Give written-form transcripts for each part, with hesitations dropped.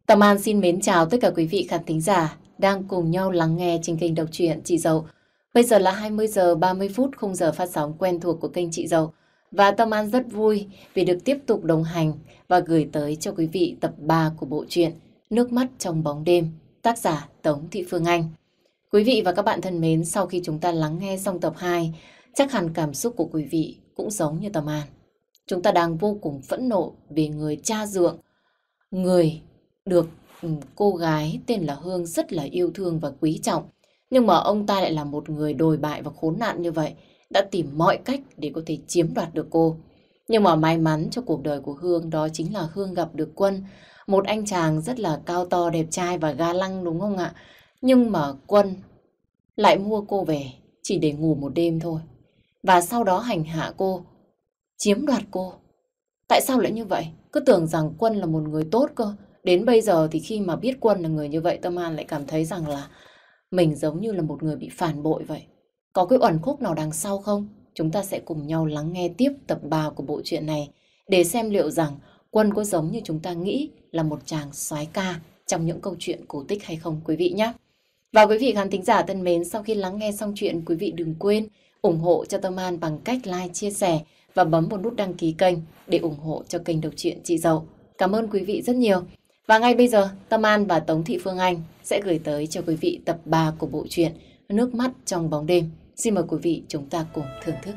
Tâm An xin mến chào tất cả quý vị khán thính giả đang cùng nhau lắng nghe trên kênh đọc truyện Chị Dậu. Bây giờ là 20 giờ 30 phút khung giờ phát sóng quen thuộc của kênh Chị Dậu. Và Tâm An rất vui vì được tiếp tục đồng hành và gửi tới cho quý vị tập 3 của bộ truyện Nước mắt trong bóng đêm, tác giả Tống Thị Phương Anh. Quý vị và các bạn thân mến, sau khi chúng ta lắng nghe xong tập 2, chắc hẳn cảm xúc của quý vị cũng giống như Tâm An. Chúng ta đang vô cùng phẫn nộ về người cha dượng, người được cô gái tên là Hương rất là yêu thương và quý trọng. Nhưng mà ông ta lại là một người đồi bại và khốn nạn như vậy, đã tìm mọi cách để có thể chiếm đoạt được cô. Nhưng mà may mắn cho cuộc đời của Hương đó chính là Hương gặp được Quân, một anh chàng rất là cao to, đẹp trai và ga lăng đúng không ạ? Nhưng mà Quân lại mua cô về chỉ để ngủ một đêm thôi. Và sau đó hành hạ cô, chiếm đoạt cô. Tại sao lại như vậy? Cứ tưởng rằng Quân là một người tốt cơ. Đến bây giờ thì khi mà biết Quân là người như vậy, Tâm An lại cảm thấy rằng là mình giống như là một người bị phản bội vậy. Có cái uẩn khúc nào đằng sau không? Chúng ta sẽ cùng nhau lắng nghe tiếp tập 3 của bộ truyện này để xem liệu rằng Quân có giống như chúng ta nghĩ là một chàng soái ca trong những câu chuyện cổ tích hay không quý vị nhé. Và quý vị khán thính giả thân mến, sau khi lắng nghe xong chuyện, quý vị đừng quên ủng hộ cho Tâm An bằng cách like, chia sẻ và bấm một nút đăng ký kênh để ủng hộ cho kênh đọc truyện Chị Dậu. Cảm ơn quý vị rất nhiều. Và ngay bây giờ, Tâm An và Tống Thị Phương Anh sẽ gửi tới cho quý vị tập 3 của bộ truyện Nước mắt trong bóng đêm. Xin mời quý vị chúng ta cùng thưởng thức.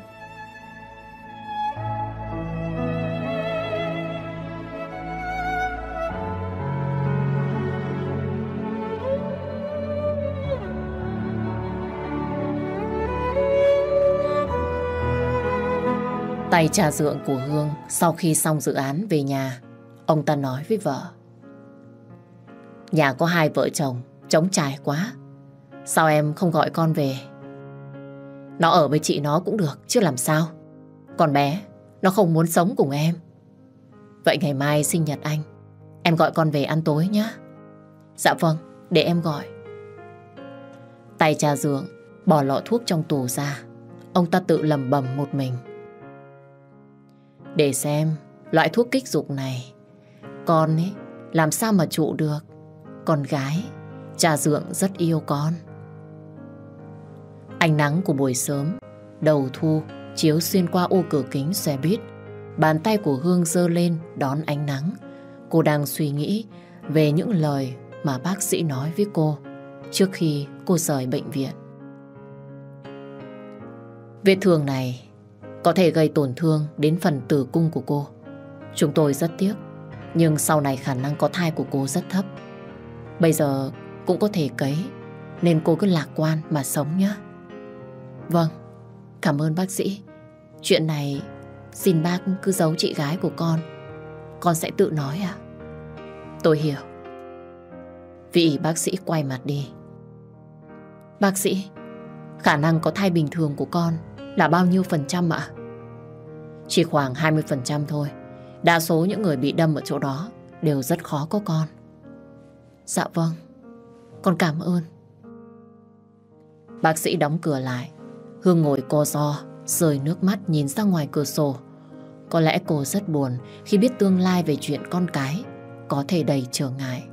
Tay trà dượng của Hương sau khi xong dự án về nhà, ông ta nói với vợ. Nhà có hai vợ chồng, trống trải quá. Sao em không gọi con về? Nó ở với chị nó cũng được, chứ làm sao. Con bé, nó không muốn sống cùng em. Vậy ngày mai sinh nhật anh, em gọi con về ăn tối nhé. Dạ vâng, để em gọi. Tay trà dượng bỏ lọ thuốc trong tủ ra. Ông ta tự lẩm bẩm một mình. Để xem loại thuốc kích dục này con ấy làm sao mà trụ được. Con gái, cha dượng rất yêu con. Ánh nắng của buổi sớm đầu thu chiếu xuyên qua ô cửa kính xe buýt. Bàn tay của Hương giơ lên đón ánh nắng. Cô đang suy nghĩ về những lời mà bác sĩ nói với cô trước khi cô rời bệnh viện. Vết thương này có thể gây tổn thương đến phần tử cung của cô. Chúng tôi rất tiếc, nhưng sau này khả năng có thai của cô rất thấp. Bây giờ cũng có thể cấy, nên cô cứ lạc quan mà sống nhé. Vâng, cảm ơn bác sĩ. Chuyện này xin bác cứ giấu chị gái của con sẽ tự nói à? Tôi hiểu. Vị bác sĩ quay mặt đi. Bác sĩ, khả năng có thai bình thường của con là bao nhiêu % ạ? Chỉ khoảng 20% thôi. Đa số những người bị đâm ở chỗ đó đều rất khó có con. Dạ vâng, con cảm ơn. Bác sĩ đóng cửa lại. Hương ngồi co ro, rơi nước mắt nhìn ra ngoài cửa sổ. Có lẽ cô rất buồn khi biết tương lai về chuyện con cái có thể đầy trở ngại.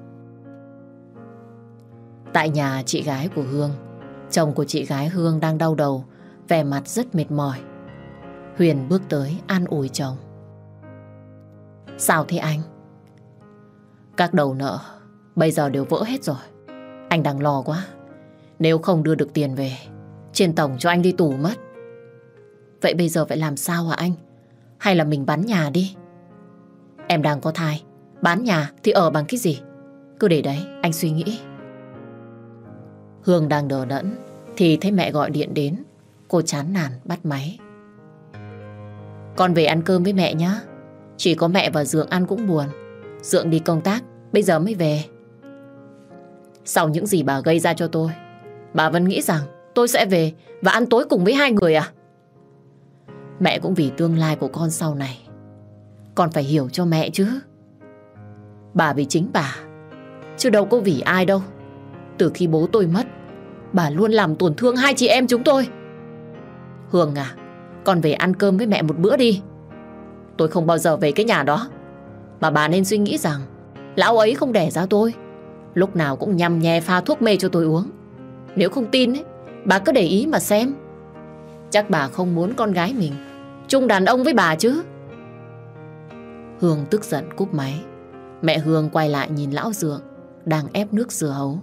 Tại nhà chị gái của Hương, chồng của chị gái Hương đang đau đầu, vẻ mặt rất mệt mỏi. Huyền bước tới an ủi chồng. Sao thế anh? Các đầu nợ bây giờ đều vỡ hết rồi. Anh đang lo quá. Nếu không đưa được tiền về, trên tổng cho anh đi tù mất. Vậy bây giờ phải làm sao hả anh? Hay là mình bán nhà đi? Em đang có thai, bán nhà thì ở bằng cái gì? Cứ để đấy, anh suy nghĩ. Hương đang đờ đẫn thì thấy mẹ gọi điện đến. Cô chán nản bắt máy. Con về ăn cơm với mẹ nhé. Chỉ có mẹ và Dượng ăn cũng buồn. Dượng đi công tác, bây giờ mới về. Sau những gì bà gây ra cho tôi, bà vẫn nghĩ rằng tôi sẽ về và ăn tối cùng với hai người à? Mẹ cũng vì tương lai của con sau này. Con phải hiểu cho mẹ chứ. Bà vì chính bà, chứ đâu có vì ai đâu. Từ khi bố tôi mất, bà luôn làm tổn thương hai chị em chúng tôi. Hương à, con về ăn cơm với mẹ một bữa đi. Tôi không bao giờ về cái nhà đó. Mà bà nên suy nghĩ rằng Lão ấy không đẻ ra tôi, lúc nào cũng nhằm nhè pha thuốc mê cho tôi uống. Nếu không tin ấy, bà cứ để ý mà xem. Chắc bà không muốn con gái mình chung đàn ông với bà chứ. Hương tức giận cúp máy. Mẹ Hương quay lại nhìn lão Dượng đang ép nước dưa hấu.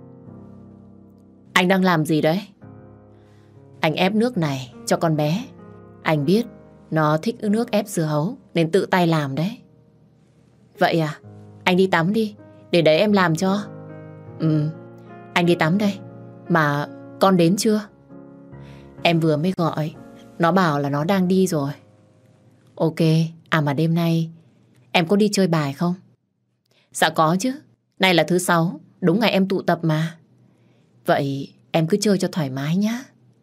Anh đang làm gì đấy? Anh ép nước này cho con bé. Anh biết nó thích nước ép dưa hấu nên tự tay làm đấy. Vậy à? Anh đi tắm đi, để đấy em làm cho. Anh đi tắm đây. Mà con đến chưa? Em vừa mới gọi, nó bảo là nó đang đi rồi. Ok, à mà đêm nay em có đi chơi bài không? Dạ có chứ, nay là thứ Sáu, đúng ngày em tụ tập mà. Vậy em cứ chơi cho thoải mái nhá.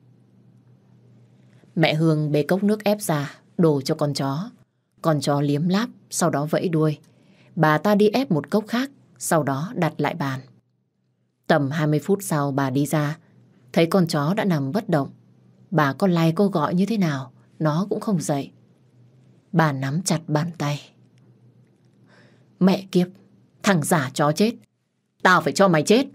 Mẹ Hương bê cốc nước ép ra, đổ cho con chó. Con chó liếm láp, sau đó vẫy đuôi. Bà ta đi ép một cốc khác, sau đó đặt lại bàn. Tầm 20 phút sau bà đi ra, thấy con chó đã nằm bất động. Bà có lay cô gọi như thế nào, nó cũng không dậy. Bà nắm chặt bàn tay. Mẹ kiếp, thằng giả chó chết, tao phải cho mày chết.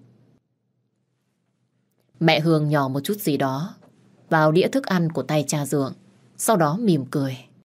Mẹ Hương nhỏ một chút gì đó vào đĩa thức ăn của tay cha Dượng, sau đó mỉm cười.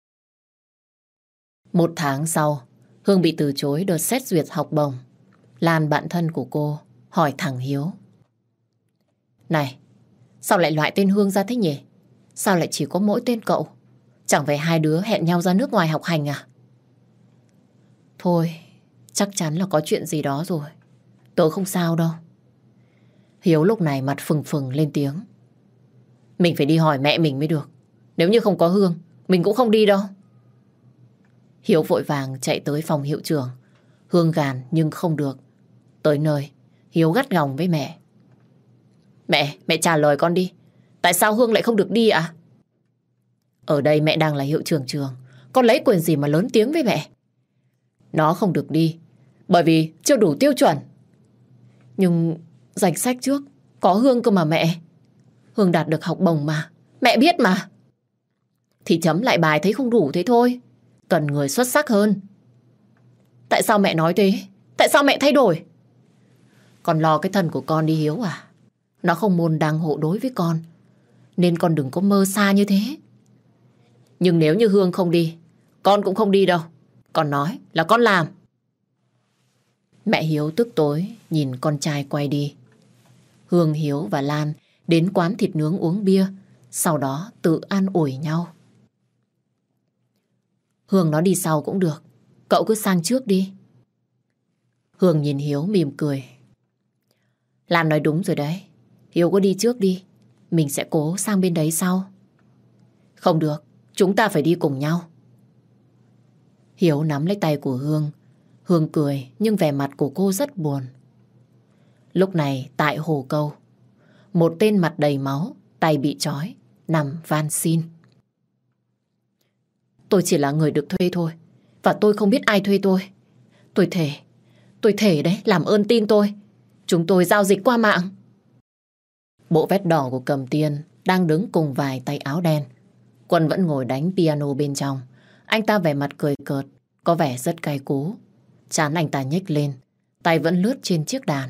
1 tháng sau, Hương bị từ chối đợt xét duyệt học bổng. Lan, bạn thân của cô, hỏi thằng Hiếu. Này, sao lại loại tên Hương ra thế nhỉ? Sao lại chỉ có mỗi tên cậu? Chẳng phải hai đứa hẹn nhau ra nước ngoài học hành à? Thôi, chắc chắn là có chuyện gì đó rồi. Tớ không sao đâu. Hiếu lúc này mặt phừng phừng lên tiếng. Mình phải đi hỏi mẹ mình mới được. Nếu như không có Hương, mình cũng không đi đâu. Hiếu vội vàng chạy tới phòng hiệu trưởng. Hương gàn nhưng không được. Tới nơi, Hiếu gắt gỏng với mẹ. Mẹ trả lời con đi. Tại sao Hương lại không được đi ạ? Ở đây mẹ đang là hiệu trưởng trường. Con lấy quyền gì mà lớn tiếng với mẹ? Nó không được đi bởi vì chưa đủ tiêu chuẩn. Nhưng danh sách trước có Hương cơ mà mẹ. Hương đạt được học bổng mà, mẹ biết mà. Thì chấm lại bài thấy không đủ thế thôi. Cần người xuất sắc hơn. Tại sao mẹ nói thế? Tại sao mẹ thay đổi? Con lo cái thân của con đi Hiếu à? Nó không môn đăng hộ đối với con, nên con đừng có mơ xa như thế. Nhưng nếu như Hương không đi, con cũng không đi đâu. Con nói là con làm. Mẹ Hiếu tức tối nhìn con trai quay đi. Hương, Hiếu và Lan đến quán thịt nướng uống bia, sau đó tự an ủi nhau. Hương nó đi sau cũng được, cậu cứ sang trước đi. Hương nhìn Hiếu mỉm cười. Lan nói đúng rồi đấy. Hiếu có đi trước đi, mình sẽ cố sang bên đấy sau. Không được, chúng ta phải đi cùng nhau. Hiếu nắm lấy tay của Hương. Hương cười nhưng vẻ mặt của cô rất buồn. Lúc này tại hồ câu, một tên mặt đầy máu, tay bị trói, nằm van xin. Tôi chỉ là người được thuê thôi, và tôi không biết ai thuê tôi. Tôi thề đấy, làm ơn tin tôi. Chúng tôi giao dịch qua mạng. Bộ vest đỏ của Cầm Tiên đang đứng cùng vài tay áo đen. Quân vẫn ngồi đánh piano bên trong. Anh ta vẻ mặt cười cợt, có vẻ rất cay cú. Trán anh ta nhếch lên, tay vẫn lướt trên chiếc đàn.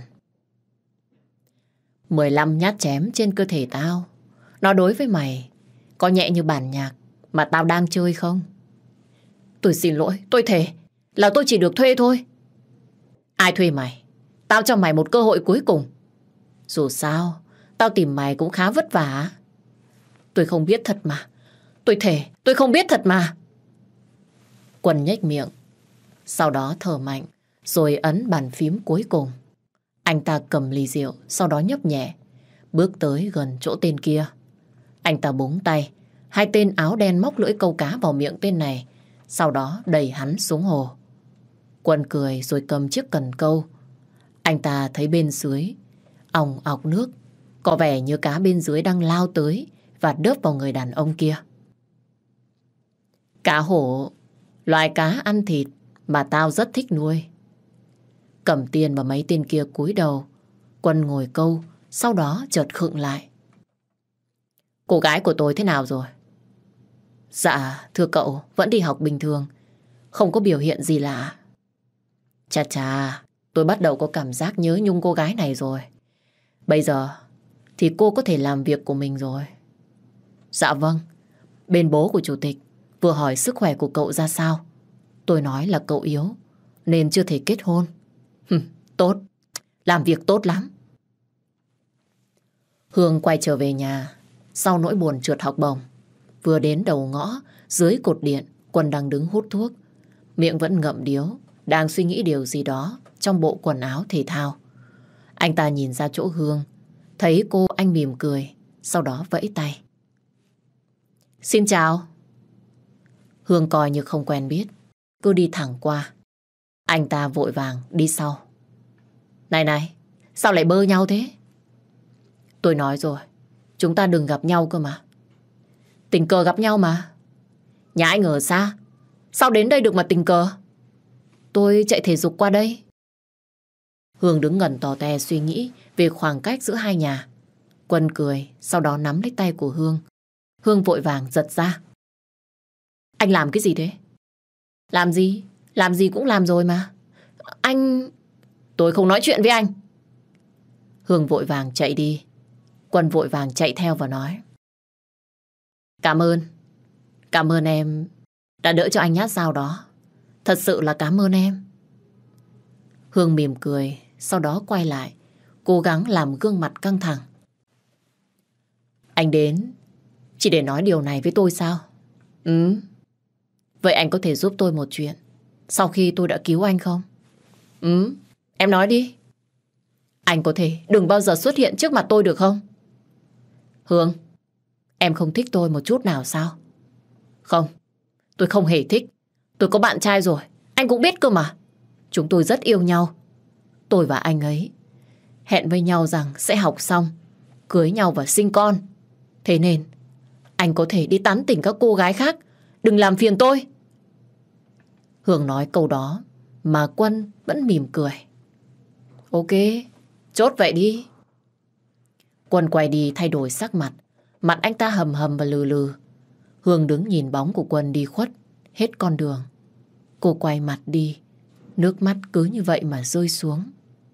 15 nhát chém trên cơ thể tao. Nó đối với mày có nhẹ như bản nhạc mà tao đang chơi không? Tôi xin lỗi, tôi thề là tôi chỉ được thuê thôi. Ai thuê mày? Tao cho mày một cơ hội cuối cùng. Dù sao, tao tìm mày cũng khá vất vả. Tôi không biết thật mà. Tôi thề, tôi không biết thật mà. Quân nhếch miệng, sau đó thở mạnh, rồi ấn bàn phím cuối cùng. Anh ta cầm ly rượu, sau đó nhấp nhẹ, bước tới gần chỗ tên kia. Anh ta búng tay, hai tên áo đen móc lưỡi câu cá vào miệng tên này, sau đó đẩy hắn xuống hồ. Quân cười rồi cầm chiếc cần câu. Anh ta thấy bên dưới òng ọc nước, có vẻ như cá bên dưới đang lao tới và đớp vào người đàn ông kia. Cá hổ, loài cá ăn thịt mà tao rất thích nuôi. Cầm Tiên và mấy tên kia cúi đầu. Quân ngồi câu, sau đó chợt khựng lại. Cô gái của tôi thế nào rồi? Dạ, thưa cậu, vẫn đi học bình thường, không có biểu hiện gì lạ. Chà chà, tôi bắt đầu có cảm giác nhớ nhung cô gái này rồi. Bây giờ thì cô có thể làm việc của mình rồi. Dạ vâng, bên bố của chủ tịch vừa hỏi sức khỏe của cậu ra sao. Tôi nói là cậu yếu nên chưa thể kết hôn. Tốt, làm việc tốt lắm. Hương quay trở về nhà sau nỗi buồn trượt học bổng. Vừa đến đầu ngõ, dưới cột điện, Quân đang đứng hút thuốc. Miệng vẫn ngậm điếu, đang suy nghĩ điều gì đó trong bộ quần áo thể thao. Anh ta nhìn ra chỗ Hương, thấy cô anh mỉm cười, sau đó vẫy tay. Xin chào. Hương coi như không quen biết, cứ đi thẳng qua. Anh ta vội vàng đi sau. Này này, sao lại bơ nhau thế? Tôi nói rồi, chúng ta đừng gặp nhau cơ mà. Tình cờ gặp nhau mà. Nhà anh ở xa, sao đến đây được mà tình cờ? Tôi chạy thể dục qua đây. Hương đứng ngẩn tò te suy nghĩ về khoảng cách giữa hai nhà. Quân cười, sau đó nắm lấy tay của Hương. Hương vội vàng giật ra. Anh làm cái gì thế? Làm gì? Làm gì cũng làm rồi mà. Anh... Tôi không nói chuyện với anh. Hương vội vàng chạy đi. Quân vội vàng chạy theo và nói. Cảm ơn. Cảm ơn em đã đỡ cho anh nhát dao đó. Thật sự là cảm ơn em. Hương mỉm cười, sau đó quay lại, cố gắng làm gương mặt căng thẳng. Anh đến chỉ để nói điều này với tôi sao? Vậy anh có thể giúp tôi một chuyện sau khi tôi đã cứu anh không? Em nói đi. Anh có thể đừng bao giờ xuất hiện trước mặt tôi được không? Hương, em không thích tôi một chút nào sao? Không, tôi không hề thích. Tôi có bạn trai rồi, anh cũng biết cơ mà. Chúng tôi rất yêu nhau. Tôi và anh ấy hẹn với nhau rằng sẽ học xong, cưới nhau và sinh con. Thế nên anh có thể đi tán tỉnh các cô gái khác, đừng làm phiền tôi. Hương nói câu đó mà Quân vẫn mỉm cười. Ok, chốt vậy đi. Quân quay đi thay đổi sắc mặt. Mặt anh ta hầm hầm và lừ lừ. Hương đứng nhìn bóng của Quân đi khuất hết con đường. Cô quay mặt đi, nước mắt cứ như vậy mà rơi xuống.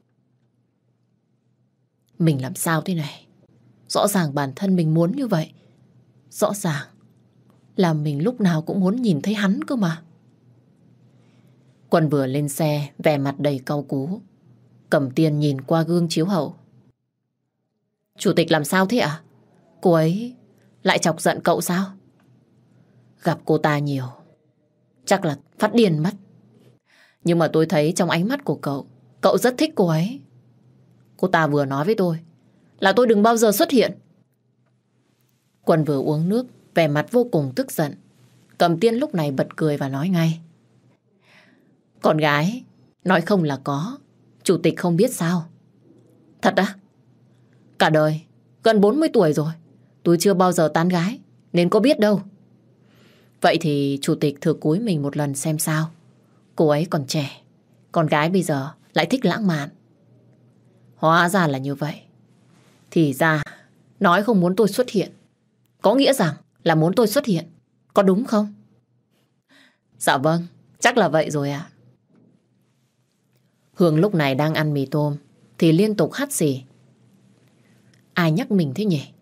Mình làm sao thế này? Rõ ràng bản thân mình muốn như vậy. Rõ ràng là mình lúc nào cũng muốn nhìn thấy hắn cơ mà. Quân vừa lên xe, vẻ mặt đầy cau cú. Cẩm Tiên nhìn qua gương chiếu hậu. Chủ tịch làm sao thế ạ? Cô ấy lại chọc giận cậu sao? Gặp cô ta nhiều, chắc là phát điên mất. Nhưng mà tôi thấy trong ánh mắt của cậu rất thích cô ấy. Cô ta vừa nói với tôi là tôi đừng bao giờ xuất hiện. Quân vừa uống nước, vẻ mặt vô cùng tức giận. Cẩm Tiên lúc này bật cười và nói ngay. Con gái nói không là có, chủ tịch không biết sao? Thật á? Cả đời gần 40 tuổi rồi, tôi chưa bao giờ tán gái, nên có biết đâu. Vậy thì chủ tịch thử cúi mình một lần xem sao. Cô ấy còn trẻ, con gái bây giờ lại thích lãng mạn. Hóa ra là như vậy. Thì ra nói không muốn tôi xuất hiện có nghĩa rằng là muốn tôi xuất hiện, có đúng không? Dạ vâng, chắc là vậy rồi ạ. Hương lúc này đang ăn mì tôm thì liên tục hắt xì. Ai nhắc mình thế nhỉ?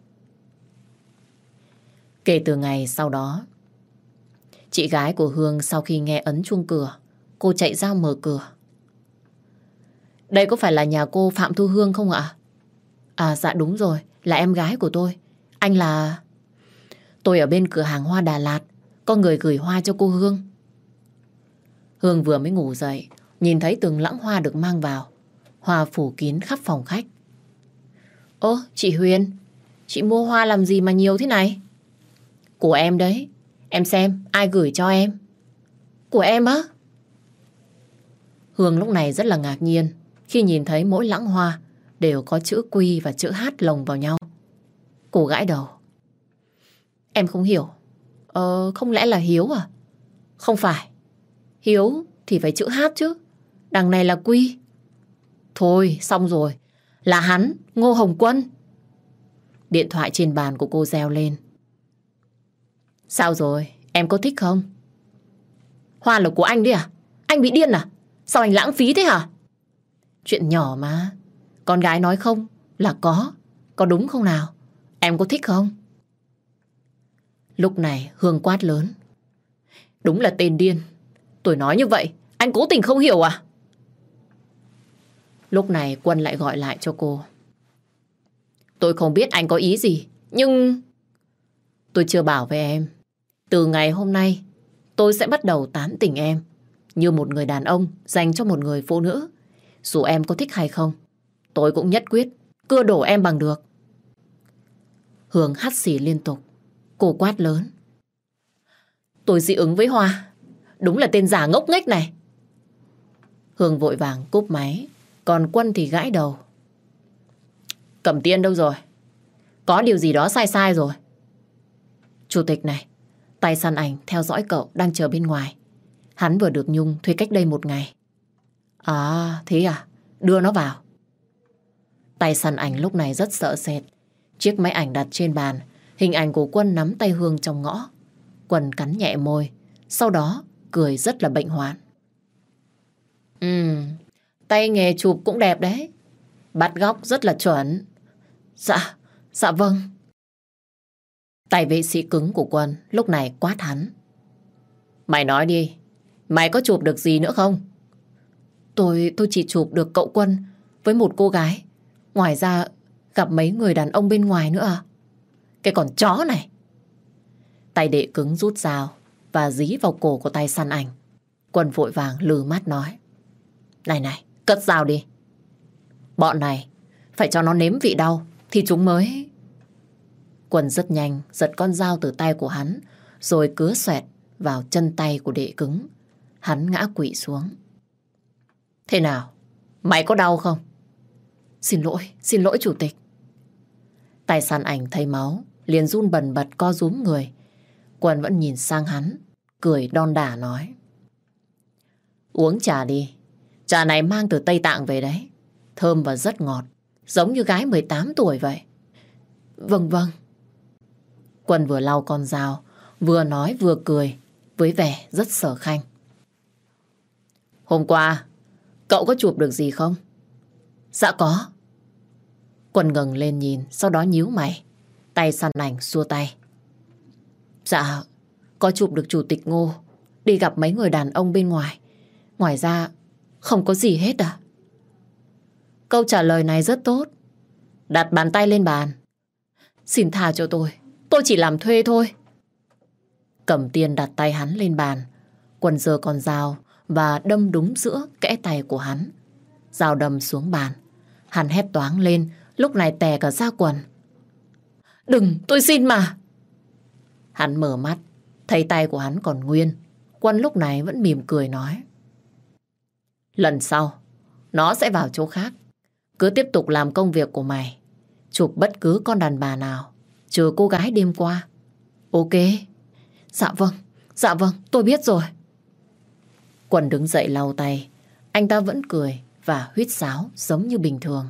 Kể từ ngày sau đó, chị gái của Hương sau khi nghe ấn chuông cửa, cô chạy ra mở cửa. Đây có phải là nhà cô Phạm Thu Hương không ạ? À dạ đúng rồi, là em gái của tôi. Anh là... Tôi ở bên cửa hàng hoa Đà Lạt, có người gửi hoa cho cô Hương. Hương vừa mới ngủ dậy, nhìn thấy từng lẵng hoa được mang vào. Hoa phủ kín khắp phòng khách. Ơ, chị Huyền, chị mua hoa làm gì mà nhiều thế này? Của em đấy, em xem ai gửi cho em. Của em á? Hương lúc này rất là ngạc nhiên khi nhìn thấy mỗi lẵng hoa đều có chữ Quy và chữ H lồng vào nhau. Cô gãi đầu. Em không hiểu. Không lẽ là Hiếu à? Không phải. Hiếu thì phải chữ H chứ. Đằng này là Quy. Thôi, xong rồi. Là hắn, Ngô Hồng Quân. Điện thoại trên bàn của cô reo lên. Sao rồi? Em có thích không? Hoa là của anh đấy à? Anh bị điên à? Sao anh lãng phí thế hả? Chuyện nhỏ mà. Con gái nói không là có đúng không nào? Em có thích không? Lúc này Hương quát lớn. Đúng là tên điên. Tôi nói như vậy, anh cố tình không hiểu à? Lúc này Quân lại gọi lại cho cô. Tôi không biết anh có ý gì, nhưng... Tôi chưa bảo với em. Từ ngày hôm nay, tôi sẽ bắt đầu tán tỉnh em. Như một người đàn ông dành cho một người phụ nữ. Dù em có thích hay không, tôi cũng nhất quyết cưa đổ em bằng được. Hương hắt xì liên tục. Cô quát lớn. Tôi dị ứng với Hoa. Đúng là tên giả ngốc nghếch này. Hương vội vàng cúp máy. Còn Quân thì gãi đầu. Cẩm Tiên đâu rồi? Có điều gì đó sai sai rồi. Chủ tịch này, tay săn ảnh theo dõi cậu đang chờ bên ngoài. Hắn vừa được Nhung thuê cách đây 1 ngày. À, thế à? Đưa nó vào. Tay săn ảnh lúc này rất sợ sệt. Chiếc máy ảnh đặt trên bàn, hình ảnh của Quân nắm tay Hương trong ngõ. Quân cắn nhẹ môi, sau đó cười rất là bệnh hoạn. Tay nghề chụp cũng đẹp đấy. Bắt góc rất là chuẩn. Dạ vâng. Tay vệ sĩ cứng của Quân lúc này quát hắn. Mày nói đi, mày có chụp được gì nữa không? Tôi chỉ chụp được cậu Quân với một cô gái. Ngoài ra gặp mấy người đàn ông bên ngoài nữa à? Cái con chó này. Tay đệ cứng rút dao và dí vào cổ của tay săn ảnh. Quân vội vàng lừ mắt nói. Này, cất dao đi. Bọn này phải cho nó nếm vị đau thì chúng mới... Quân rất nhanh giật con dao từ tay của hắn rồi cứa xoẹt vào chân tay của đệ cứng. Hắn ngã quỵ xuống. Thế nào? Mày có đau không? Xin lỗi chủ tịch. Tay săn ảnh thấy máu liền run bần bật co rúm người. Quân vẫn nhìn sang hắn, cười đon đả nói. Uống trà đi. Trà này mang từ Tây Tạng về đấy. Thơm và rất ngọt, giống như gái 18 tuổi vậy. Vâng. Quân vừa lau con dao, vừa nói vừa cười, với vẻ rất sở khanh. Hôm qua, cậu có chụp được gì không? Dạ có. Quân ngẩng lên nhìn, sau đó nhíu mày. Tay săn ảnh xua tay. Dạ, có chụp được chủ tịch Ngô đi gặp mấy người đàn ông bên ngoài. Ngoài ra, không có gì hết à? Câu trả lời này rất tốt. Đặt bàn tay lên bàn. Xin tha cho tôi chỉ làm thuê thôi. Cẩm Tiên đặt tay hắn lên bàn. Quân giơ con dao và đâm đúng giữa kẽ tay của hắn. Dao đâm xuống bàn. Hắn hét toáng lên, lúc này tè cả da quần. Đừng, tôi xin mà. Hắn mở mắt, thấy tay của hắn còn nguyên. Quân lúc này vẫn mỉm cười nói. Lần sau, nó sẽ vào chỗ khác. Cứ tiếp tục làm công việc của mày. Chụp bất cứ con đàn bà nào, trừ cô gái đêm qua. Ok. Dạ vâng, tôi biết rồi. Quân đứng dậy lau tay. Anh ta vẫn cười và huýt sáo giống như bình thường.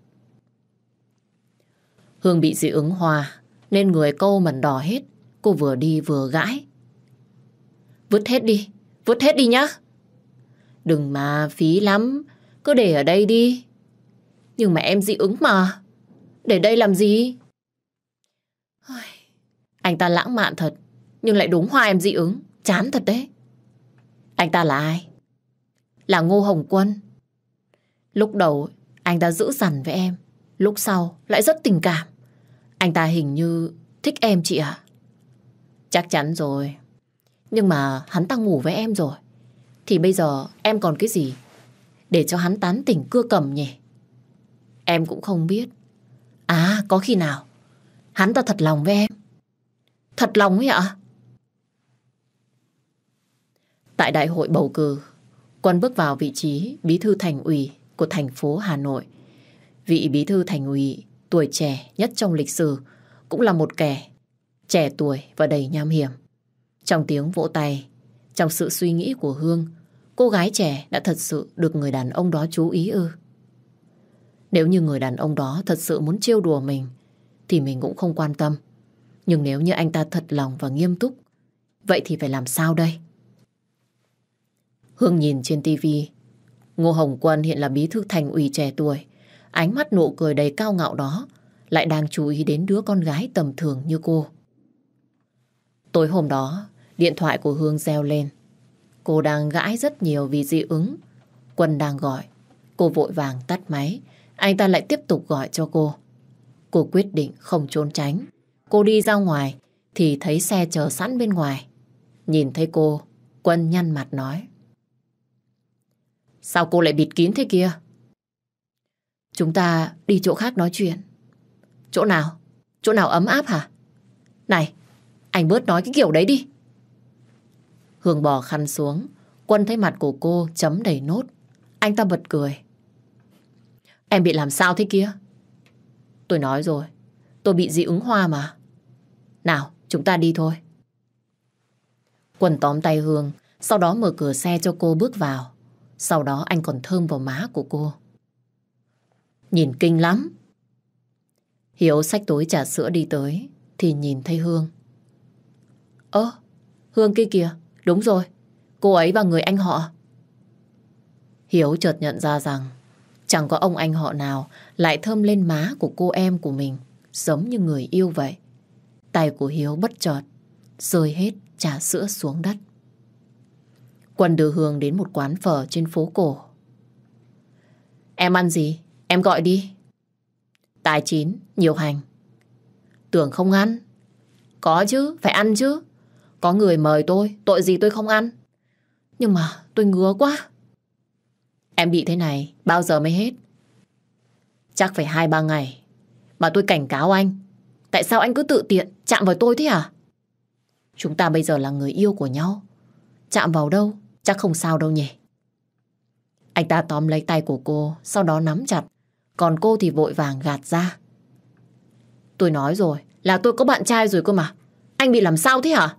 Hương bị dị ứng hoa nên người cô mẩn đỏ hết. Cô vừa đi vừa gãi. Vứt hết đi nhá. Đừng mà, phí lắm. Cứ để ở đây đi. Nhưng mà em dị ứng mà. Để đây làm gì? Anh ta lãng mạn thật, nhưng lại đúng hoa em dị ứng. Chán thật đấy. Anh ta là ai? Là Ngô Hồng Quân. Lúc đầu anh ta dữ dằn với em, lúc sau lại rất tình cảm. Anh ta hình như thích em chị ạ. Chắc chắn rồi. Nhưng mà hắn ta ngủ với em rồi, thì bây giờ em còn cái gì để cho hắn tán tỉnh cưa cẩm nhỉ? Em cũng không biết. À, có khi nào hắn ta thật lòng với em? Thật lòng ấy ạ? Tại đại hội bầu cử, Quân bước vào vị trí bí thư thành ủy của thành phố Hà Nội. Vị bí thư thành ủy tuổi trẻ nhất trong lịch sử, cũng là một kẻ trẻ tuổi và đầy nham hiểm. Trong tiếng vỗ tay, trong sự suy nghĩ của Hương, cô gái trẻ đã thật sự được người đàn ông đó chú ý ư? Nếu như người đàn ông đó thật sự muốn trêu đùa mình, thì mình cũng không quan tâm. Nhưng nếu như anh ta thật lòng và nghiêm túc, vậy thì phải làm sao đây? Hương nhìn trên tivi, Ngô Hồng Quân hiện là bí thư thành ủy trẻ tuổi. Ánh mắt nụ cười đầy cao ngạo đó lại đang chú ý đến đứa con gái tầm thường như cô. Tối hôm đó, điện thoại của Hương reo lên. Cô đang gãi rất nhiều vì dị ứng. Quân đang gọi. Cô vội vàng tắt máy. Anh ta lại tiếp tục gọi cho cô. Cô quyết định không trốn tránh. Cô đi ra ngoài thì thấy xe chờ sẵn bên ngoài. Nhìn thấy cô, Quân nhăn mặt nói: Sao cô lại bịt kín thế kia? Chúng ta đi chỗ khác nói chuyện. Chỗ nào? Chỗ nào ấm áp hả? Này, anh bớt nói cái kiểu đấy đi. Hương bỏ khăn xuống. Quân thấy mặt của cô chấm đầy nốt. Anh ta bật cười. Em bị làm sao thế kia? Tôi nói rồi, tôi bị dị ứng hoa mà. Nào, chúng ta đi thôi. Quân tóm tay Hương, sau đó mở cửa xe cho cô bước vào. Sau đó anh còn thơm vào má của cô. Nhìn kinh lắm. Hiếu xách túi trà sữa đi tới thì nhìn thấy Hương. Hương kia kìa, đúng rồi, cô ấy và người anh họ. Hiếu chợt nhận ra rằng chẳng có ông anh họ nào lại thơm lên má của cô em của mình giống như người yêu vậy. Tay của Hiếu bất chợt rơi hết trà sữa xuống đất. Quân đưa Hương đến một quán phở trên phố cổ. Em ăn gì? Em gọi đi. Tài chín, nhiều hành. Tưởng không ăn. Có chứ, phải ăn chứ. Có người mời tôi, tội gì tôi không ăn. Nhưng mà tôi ngứa quá. Em bị thế này, bao giờ mới hết? Chắc phải 2-3 ngày. Mà tôi cảnh cáo anh. Tại sao anh cứ tự tiện chạm vào tôi thế hả? Chúng ta bây giờ là người yêu của nhau. Chạm vào đâu, chắc không sao đâu nhỉ. Anh ta tóm lấy tay của cô, sau đó nắm chặt. Còn cô thì vội vàng gạt ra. Tôi nói rồi, là tôi có bạn trai rồi cơ mà. Anh bị làm sao thế hả?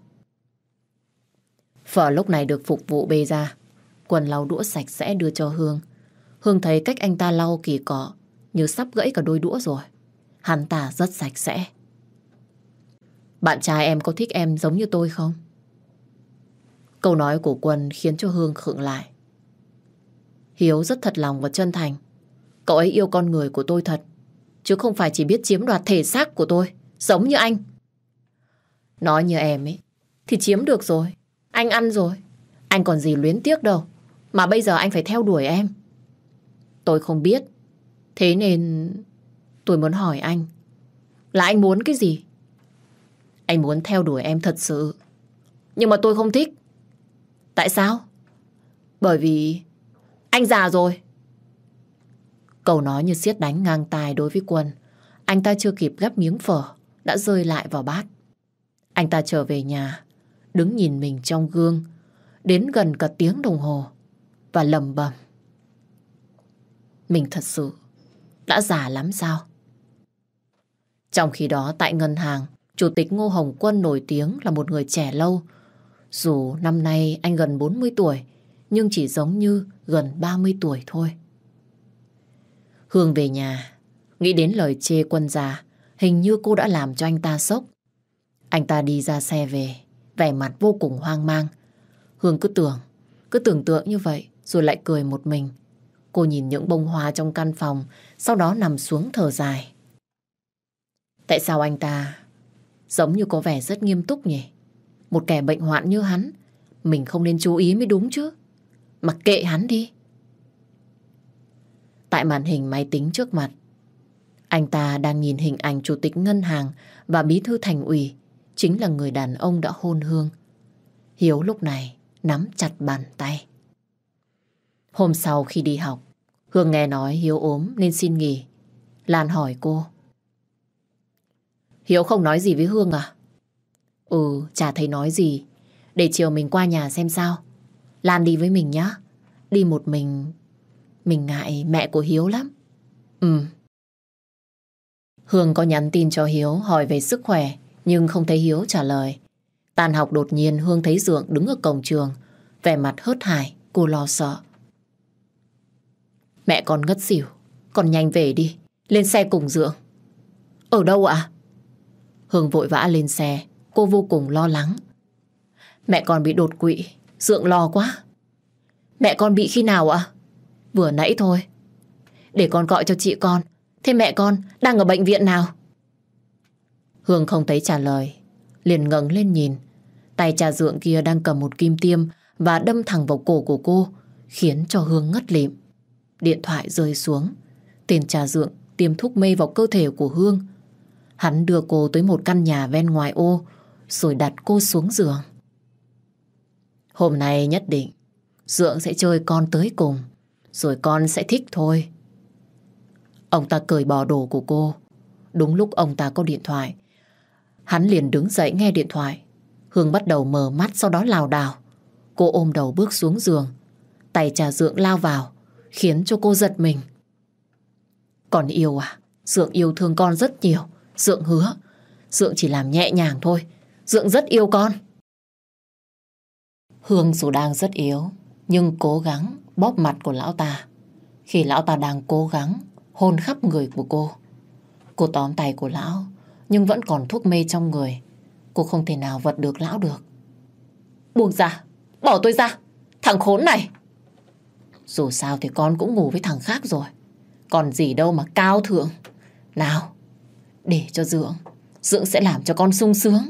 Phở lúc này được phục vụ bê ra. Quân lau đũa sạch sẽ đưa cho Hương. Hương thấy cách anh ta lau kỳ cọ như sắp gãy cả đôi đũa rồi. Hắn ta rất sạch sẽ. Bạn trai em có thích em giống như tôi không? Câu nói của Quân khiến cho Hương khựng lại. Hiếu rất thật lòng và chân thành. Cậu ấy yêu con người của tôi thật, chứ không phải chỉ biết chiếm đoạt thể xác của tôi, giống như anh. Nói như em ấy, thì chiếm được rồi. Anh ăn rồi. Anh còn gì luyến tiếc đâu. Mà bây giờ anh phải theo đuổi em. Tôi không biết. Thế nên tôi muốn hỏi anh là anh muốn cái gì? Anh muốn theo đuổi em thật sự. Nhưng mà tôi không thích. Tại sao? Bởi vì anh già rồi. Câu nói như sét đánh ngang tai đối với Quân. Anh ta chưa kịp gắp miếng phở đã rơi lại vào bát. Anh ta trở về nhà, đứng nhìn mình trong gương đến gần cả tiếng đồng hồ và lẩm bẩm. Mình thật sự đã già lắm sao? Trong khi đó tại ngân hàng, Chủ tịch Ngô Hồng Quân nổi tiếng là một người trẻ lâu. Dù năm nay anh gần 40 tuổi, nhưng chỉ giống như gần 30 tuổi thôi. Hương về nhà, nghĩ đến lời chê Quân già, hình như cô đã làm cho anh ta sốc. Anh ta đi ra xe về, vẻ mặt vô cùng hoang mang. Hương cứ tưởng tượng như vậy, rồi lại cười một mình. Cô nhìn những bông hoa trong căn phòng, sau đó nằm xuống thở dài. Tại sao anh ta giống như có vẻ rất nghiêm túc nhỉ? Một kẻ bệnh hoạn như hắn, mình không nên chú ý mới đúng chứ. Mặc kệ hắn đi. Tại màn hình máy tính trước mặt, anh ta đang nhìn hình ảnh chủ tịch ngân hàng và bí thư thành ủy, chính là người đàn ông đã hôn Hương. Hiếu lúc này nắm chặt bàn tay. Hôm sau khi đi học, Hương nghe nói Hiếu ốm nên xin nghỉ. Lan hỏi cô. Hiếu không nói gì với Hương à? Chả thấy nói gì. Để chiều mình qua nhà xem sao. Lan đi với mình nhá. Đi một mình ngại mẹ của Hiếu lắm. Hương có nhắn tin cho Hiếu hỏi về sức khỏe, nhưng không thấy Hiếu trả lời. Tan học đột nhiên Hương thấy Dượng đứng ở cổng trường, vẻ mặt hớt hải, cô lo sợ. Mẹ con ngất xỉu, con nhanh về đi, lên xe cùng Dượng. Ở đâu ạ? Hương vội vã lên xe, cô vô cùng lo lắng. Mẹ con bị đột quỵ, Dượng lo quá. Mẹ con bị khi nào ạ? Vừa nãy thôi. Để con gọi cho chị con. Thế mẹ con đang ở bệnh viện nào? Hương không thấy trả lời, liền ngẩng lên nhìn. Tay cha dượng kia đang cầm một kim tiêm và đâm thẳng vào cổ của cô, khiến cho Hương ngất lịm. Điện thoại rơi xuống. Tên cha dượng tiêm thuốc mê vào cơ thể của Hương. Hắn đưa cô tới một căn nhà ven ngoài ô, rồi đặt cô xuống giường. Hôm nay nhất định Dượng sẽ chơi con tới cùng, rồi con sẽ thích thôi. Ông ta cởi bỏ đồ của cô. Đúng lúc ông ta có điện thoại, hắn liền đứng dậy nghe điện thoại. Hương bắt đầu mở mắt, sau đó lảo đảo. Cô ôm đầu bước xuống giường. Tay cha Dượng lao vào, khiến cho cô giật mình. Con yêu à? Dượng yêu thương con rất nhiều. Dượng hứa, Dượng chỉ làm nhẹ nhàng thôi. Dượng rất yêu con. Hương dù đang rất yếu, nhưng cố gắng bóp mặt của lão ta. Khi lão ta đang cố gắng hôn khắp người của cô. Cô tóm tay của lão, nhưng vẫn còn thuốc mê trong người. Cô không thể nào vật được lão được. Buông ra, bỏ tôi ra, thằng khốn này. Dù sao thì con cũng ngủ với thằng khác rồi. Còn gì đâu mà cao thượng. Nào, để cho Dượng, Dượng sẽ làm cho con sung sướng.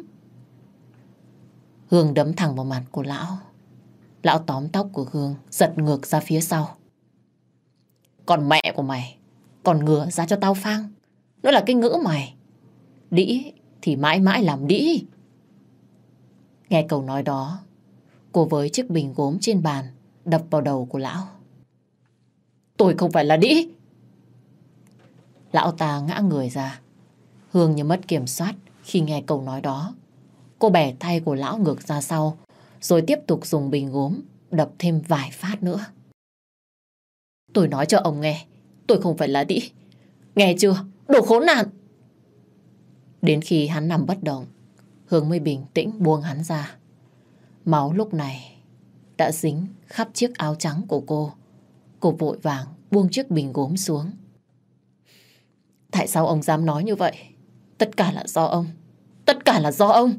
Hương đấm thẳng vào mặt của lão. Lão tóm tóc của Hương, giật ngược ra phía sau. Còn mẹ của mày, còn ngửa ra cho tao phang. Nó là cái ngữ mày. Đĩ thì mãi mãi làm đĩ. Nghe câu nói đó, cô với chiếc bình gốm trên bàn đập vào đầu của lão. Tôi không phải là đĩ. Lão ta ngã người ra. Hương như mất kiểm soát khi nghe câu nói đó. Cô bẻ tay của lão ngược ra sau, rồi tiếp tục dùng bình gốm đập thêm vài phát nữa. Tôi nói cho ông nghe, tôi không phải là đĩ. Nghe chưa, đồ khốn nạn. Đến khi hắn nằm bất động, Hương mới bình tĩnh buông hắn ra. Máu lúc này đã dính khắp chiếc áo trắng của cô. Cô vội vàng buông chiếc bình gốm xuống. Tại sao ông dám nói như vậy? Tất cả là do ông. Tất cả là do ông.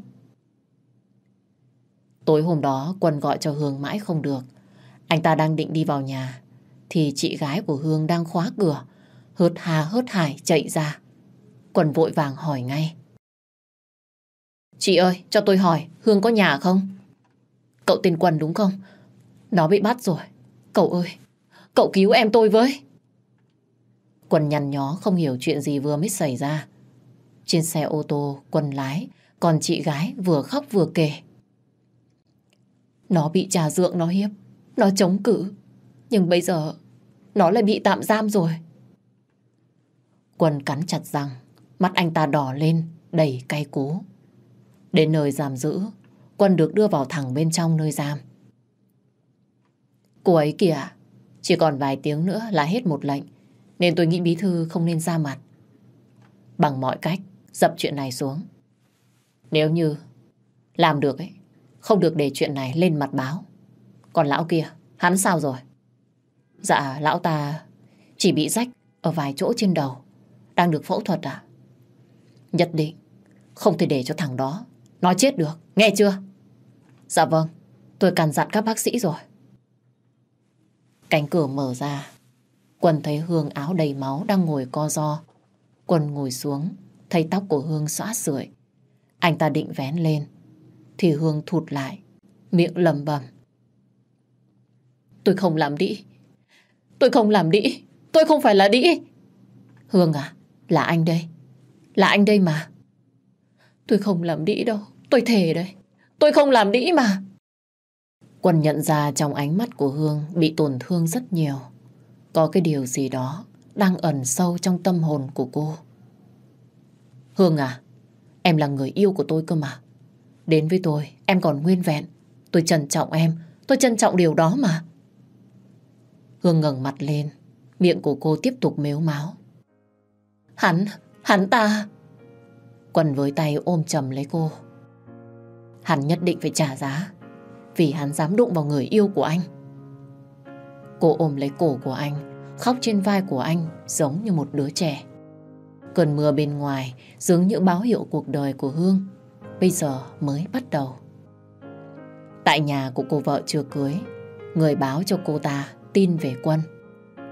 Tối hôm đó Quân gọi cho Hương mãi không được. Anh ta đang định đi vào nhà thì chị gái của Hương đang khóa cửa, hớt hà hớt hải chạy ra. Quân vội vàng hỏi ngay. Chị ơi, cho tôi hỏi, Hương có nhà không? Cậu tên Quân đúng không? Nó bị bắt rồi. Cậu ơi, cậu cứu em tôi với. Quân nhăn nhó không hiểu chuyện gì vừa mới xảy ra. Trên xe ô tô Quân lái, còn chị gái vừa khóc vừa kể. Nó bị cha Dượng nó hiếp, nó chống cự, nhưng bây giờ nó lại bị tạm giam rồi. Quân cắn chặt răng, mắt anh ta đỏ lên, đầy cay cú. Đến nơi giam giữ, Quân được đưa vào thẳng bên trong nơi giam. Cô ấy kìa, chỉ còn vài tiếng nữa là hết một lệnh, nên tôi nghĩ bí thư không nên ra mặt. Bằng mọi cách, dập chuyện này xuống. Nếu như làm được ấy, không được để chuyện này lên mặt báo. Còn lão kia, hắn sao rồi? Dạ, lão ta chỉ bị rách ở vài chỗ trên đầu, đang được phẫu thuật à? Nhất định không thể để cho thằng đó nó chết được, nghe chưa? Dạ vâng, tôi căn dặn các bác sĩ rồi. Cánh cửa mở ra, Quân thấy Hương áo đầy máu đang ngồi co ro. Quân ngồi xuống, thấy tóc của Hương xõa sưởi. Anh ta định vén lên, thì Hương thụt lại, miệng lẩm bẩm. Tôi không làm đĩ. Tôi không làm đĩ. Tôi không phải là đĩ. Hương à, là anh đây. Là anh đây mà. Tôi không làm đĩ đâu. Tôi thề đây. Tôi không làm đĩ mà. Quân nhận ra trong ánh mắt của Hương bị tổn thương rất nhiều. Có cái điều gì đó đang ẩn sâu trong tâm hồn của cô. Hương à, em là người yêu của tôi cơ mà. Đến với tôi, em còn nguyên vẹn. Tôi trân trọng em. Tôi trân trọng điều đó mà. Hương ngẩng mặt lên, miệng của cô tiếp tục mếu máo. Hắn ta. Quân với tay ôm chầm lấy cô. Hắn nhất định phải trả giá, vì hắn dám đụng vào người yêu của anh. Cô ôm lấy cổ của anh, khóc trên vai của anh giống như một đứa trẻ. Cơn mưa bên ngoài dường như báo hiệu cuộc đời của Hương bây giờ mới bắt đầu. Tại nhà của cô vợ chưa cưới, người báo cho cô ta tin về Quân.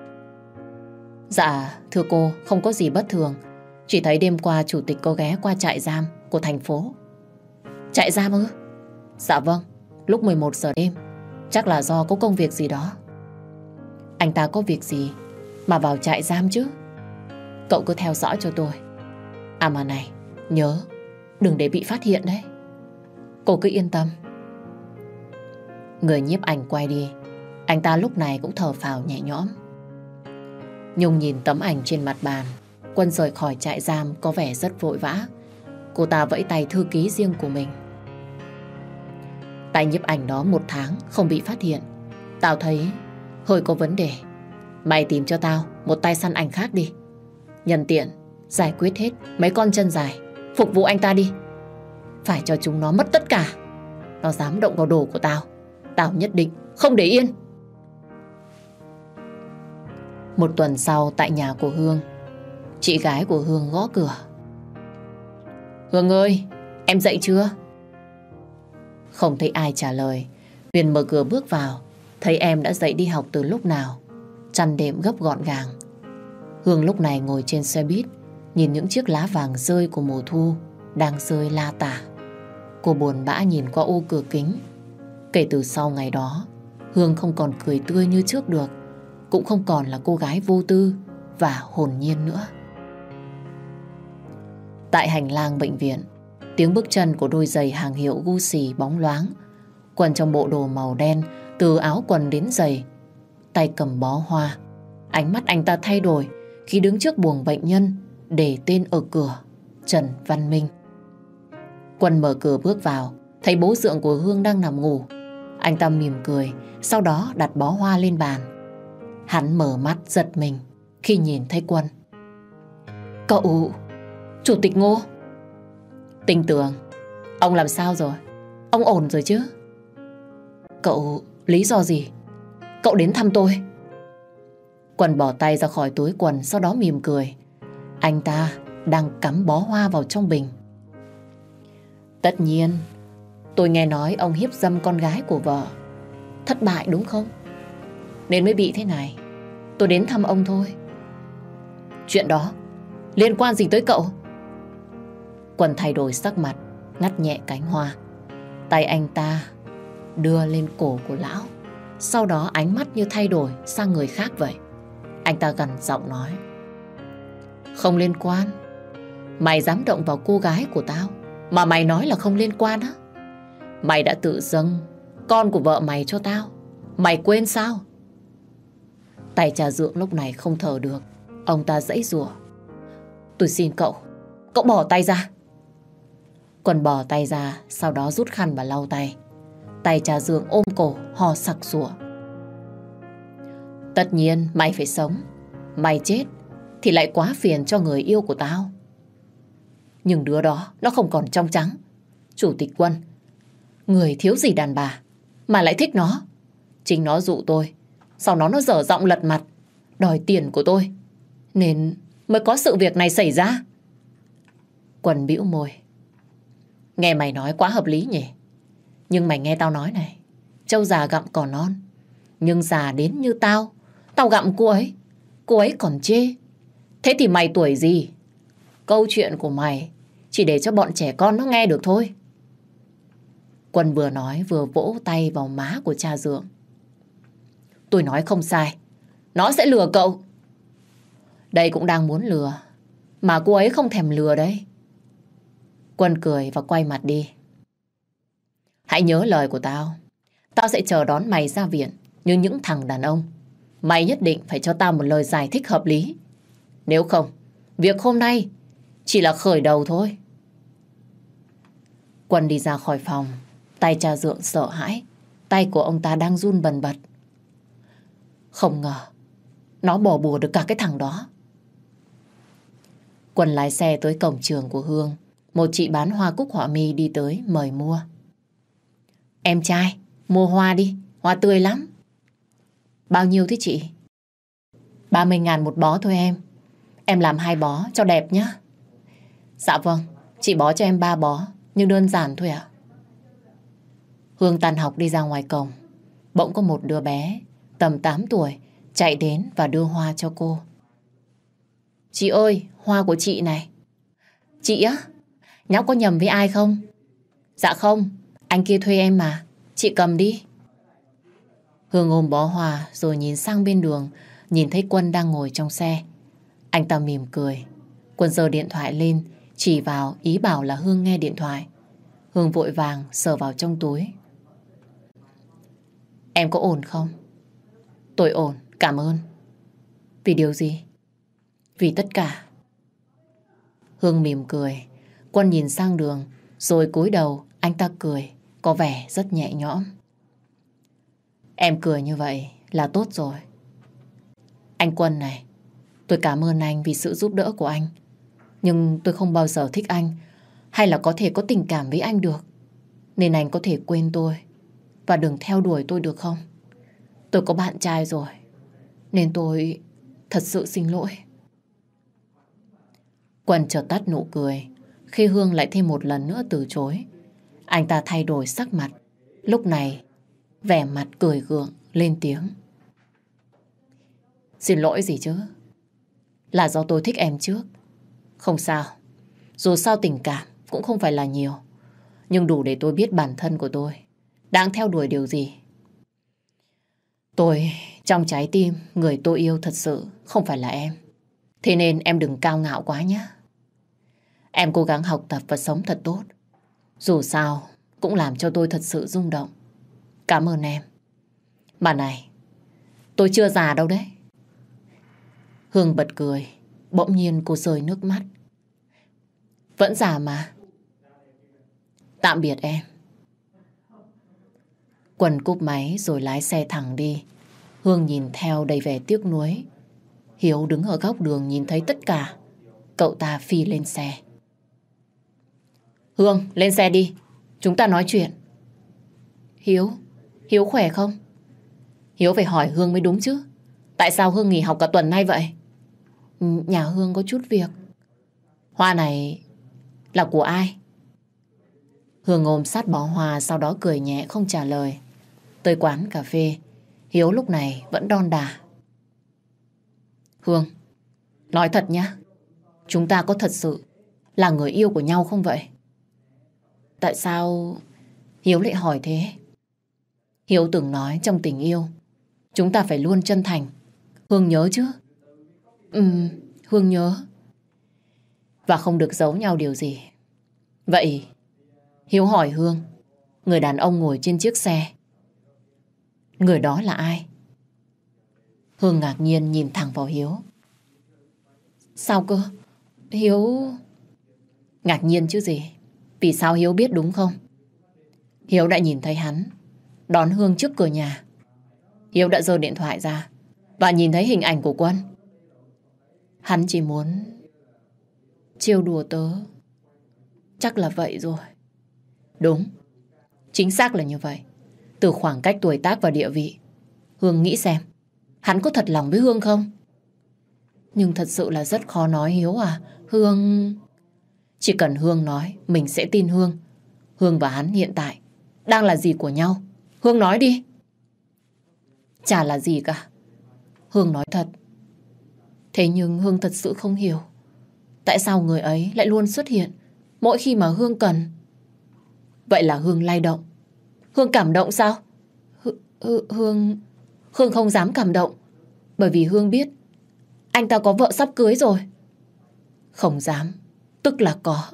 Dạ, thưa cô, không có gì bất thường. Chỉ thấy đêm qua chủ tịch có ghé qua trại giam của thành phố. Trại giam ư? Dạ vâng, lúc 11 giờ đêm. Chắc là do có công việc gì đó. Anh ta có việc gì mà vào trại giam chứ? Cậu cứ theo dõi cho tôi. À mà này, nhớ, đừng để bị phát hiện đấy. Cô cứ yên tâm. Người nhiếp ảnh quay đi. Anh ta lúc này cũng thở phào nhẹ nhõm. Nhung nhìn tấm ảnh trên mặt bàn. Quân rời khỏi trại giam có vẻ rất vội vã. Cô ta vẫy tay thư ký riêng của mình. Tay nhiếp ảnh đó 1 tháng không bị phát hiện. Tao thấy hơi có vấn đề. Mày tìm cho tao một tay săn ảnh khác đi. Nhân tiện giải quyết hết mấy con chân dài, phục vụ anh ta đi. Phải cho chúng nó mất tất cả. Nó dám động vào đồ của tao, tao nhất định không để yên. 1 tuần sau tại nhà của Hương, chị gái của Hương gõ cửa. Hương ơi, em dậy chưa? Không thấy ai trả lời. Huyền mở cửa bước vào, thấy em đã dậy đi học từ lúc nào. Chăn đệm gấp gọn gàng. Hương lúc này ngồi trên xe buýt, nhìn những chiếc lá vàng rơi của mùa thu đang rơi la tả. Cô buồn bã nhìn qua ô cửa kính. Kể từ sau ngày đó, Hương không còn cười tươi như trước được, cũng không còn là cô gái vô tư và hồn nhiên nữa. Tại hành lang bệnh viện, tiếng bước chân của đôi giày hàng hiệu Gucci bóng loáng. Quần trong bộ đồ màu đen, từ áo quần đến giày, tay cầm bó hoa. Ánh mắt anh ta thay đổi khi đứng trước buồng bệnh nhân để tên ở cửa, Trần Văn Minh. Quân mở cửa bước vào, thấy bố dượng của Hương đang nằm ngủ. Anh ta mỉm cười, sau đó đặt bó hoa lên bàn. Hắn mở mắt giật mình khi nhìn thấy Quân. Cậu, Chủ tịch Ngô. Tinh Tường, ông làm sao rồi? Ông ổn rồi chứ? Cậu, lý do gì? Cậu đến thăm tôi. Quân bỏ tay ra khỏi túi quần, sau đó mỉm cười. Anh ta đang cắm bó hoa vào trong bình. Tất nhiên, tôi nghe nói ông hiếp dâm con gái của vợ. Thất bại đúng không? Nên mới bị thế này. Tôi đến thăm ông thôi. Chuyện đó liên quan gì tới cậu? Quân thay đổi sắc mặt, ngắt nhẹ cánh hoa. Tay anh ta đưa lên cổ của lão. Sau đó ánh mắt như thay đổi sang người khác vậy. Anh ta gằn giọng nói. Không liên quan. Mày dám động vào cô gái của tao mà mày nói là không liên quan á? Mày đã tự dâng con của vợ mày cho tao. Mày quên sao? Tay cha Dượng lúc này không thở được. Ông ta giãy giụa. Tôi xin cậu, cậu bỏ tay ra. Quân bỏ tay ra, sau đó rút khăn và lau tay. Tay cha Dượng ôm cổ, hò sặc sủa. Tất nhiên mày phải sống. Mày chết thì lại quá phiền cho người yêu của tao. Nhưng đứa đó nó không còn trong trắng. Chủ tịch Quân, người thiếu gì đàn bà mà lại thích nó. Chính nó dụ tôi, sau đó nó dở giọng lật mặt đòi tiền của tôi, nên mới có sự việc này xảy ra. Quân bĩu môi. Nghe mày nói quá hợp lý nhỉ. Nhưng mày nghe tao nói này, trâu già gặm cỏ non. Nhưng già đến như tao, tao gặm cô ấy còn chê. Thế thì mày tuổi gì? Câu chuyện của mày chỉ để cho bọn trẻ con nó nghe được thôi. Quân vừa nói vừa vỗ tay vào má của cha Dượng. Tôi nói không sai, nó sẽ lừa cậu. Đây cũng đang muốn lừa, mà cô ấy không thèm lừa đấy. Quân cười và quay mặt đi. Hãy nhớ lời của tao. Tao sẽ chờ đón mày ra viện như những thằng đàn ông. Mày nhất định phải cho tao một lời giải thích hợp lý. Nếu không, việc hôm nay chỉ là khởi đầu thôi. Quân đi ra khỏi phòng. Tay cha Dượng sợ hãi. Tay của ông ta đang run bần bật. Không ngờ nó bỏ bùa được cả cái thằng đó. Quân lái xe tới cổng trường của Hương. Một chị bán hoa cúc họa mi đi tới mời mua. Em trai, mua hoa đi, hoa tươi lắm. Bao nhiêu thế chị? 30.000 một bó thôi em. Em làm 2 bó cho đẹp nhá. Dạ vâng, chị bó cho em 3 bó, nhưng đơn giản thôi ạ. Hương tan học đi ra ngoài cổng. Bỗng có một đứa bé tầm 8 tuổi chạy đến và đưa hoa cho cô. Chị ơi, hoa của chị này. Chị á? Nhóc có nhầm với ai không? Dạ không, anh kia thuê em mà. Chị cầm đi. Hương ôm bó hoa rồi nhìn sang bên đường, nhìn thấy Quân đang ngồi trong xe. Anh ta mỉm cười. Quân giơ điện thoại lên, chỉ vào ý bảo là Hương nghe điện thoại. Hương vội vàng sờ vào trong túi. Em có ổn không? Tôi ổn, cảm ơn. Vì điều gì? Vì tất cả. Hương mỉm cười. Quân nhìn sang đường, rồi cúi đầu anh ta cười, có vẻ rất nhẹ nhõm. Em cười như vậy là tốt rồi. Anh Quân này, tôi cảm ơn anh vì sự giúp đỡ của anh. Nhưng tôi không bao giờ thích anh, hay là có thể có tình cảm với anh được. Nên anh có thể quên tôi và đừng theo đuổi tôi được không? Tôi có bạn trai rồi, nên tôi thật sự xin lỗi. Quân chợt tắt nụ cười khi Hương lại thêm một lần nữa từ chối. Anh ta thay đổi sắc mặt. Lúc này vẻ mặt cười gượng lên tiếng. Xin lỗi gì chứ? Là do tôi thích em trước. Không sao. Dù sao tình cảm cũng không phải là nhiều, nhưng đủ để tôi biết bản thân của tôi đang theo đuổi điều gì. Tôi, trong trái tim, người tôi yêu thật sự không phải là em. Thế nên em đừng cao ngạo quá nhé. Em cố gắng học tập và sống thật tốt. Dù sao cũng làm cho tôi thật sự rung động. Cảm ơn em. Mà này, tôi chưa già đâu đấy. Hương bật cười. Bỗng nhiên cô rơi nước mắt. Vẫn già mà. Tạm biệt em. Quân cúp máy rồi lái xe thẳng đi. Hương nhìn theo đầy vẻ tiếc nuối. Hiếu đứng ở góc đường nhìn thấy tất cả. Cậu ta phi lên xe. Hương, lên xe đi. Chúng ta nói chuyện. Hiếu khỏe không? Hiếu phải hỏi Hương mới đúng chứ. Tại sao Hương nghỉ học cả tuần nay vậy? Nhà Hương có chút việc. Hoa này là của ai? Hương ôm sát bó hoa, sau đó cười nhẹ không trả lời. Tới quán cà phê, Hiếu lúc này vẫn đon đả. Hương, nói thật nhá, chúng ta có thật sự là người yêu của nhau không vậy? Tại sao Hiếu lại hỏi thế? Hiếu từng nói trong tình yêu chúng ta phải luôn chân thành. Hương nhớ chứ? Hương nhớ. Và không được giấu nhau điều gì. Vậy Hiếu hỏi Hương, người đàn ông ngồi trên chiếc xe, người đó là ai? Hương ngạc nhiên nhìn thẳng vào Hiếu. Sao cơ? Hiếu... Ngạc nhiên chứ gì. Vì sao Hiếu biết đúng không? Hiếu đã nhìn thấy hắn đón Hương trước cửa nhà. Hiếu đã giơ điện thoại ra và nhìn thấy hình ảnh của Quân. Hắn chỉ muốn trêu đùa tớ. Chắc là vậy rồi. Đúng, chính xác là như vậy. Từ khoảng cách tuổi tác và địa vị, Hương nghĩ xem hắn có thật lòng với Hương không? Nhưng thật sự là rất khó nói Hiếu à. Hương... Chỉ cần Hương nói, mình sẽ tin Hương. Hương và hắn hiện tại đang là gì của nhau? Hương nói đi. Chả là gì cả. Hương nói thật. Thế nhưng Hương thật sự không hiểu tại sao người ấy lại luôn xuất hiện mỗi khi mà Hương cần. Vậy là Hương lay động. Hương cảm động sao? Hương không dám cảm động, bởi vì Hương biết anh ta có vợ sắp cưới rồi. Không dám, tức là có.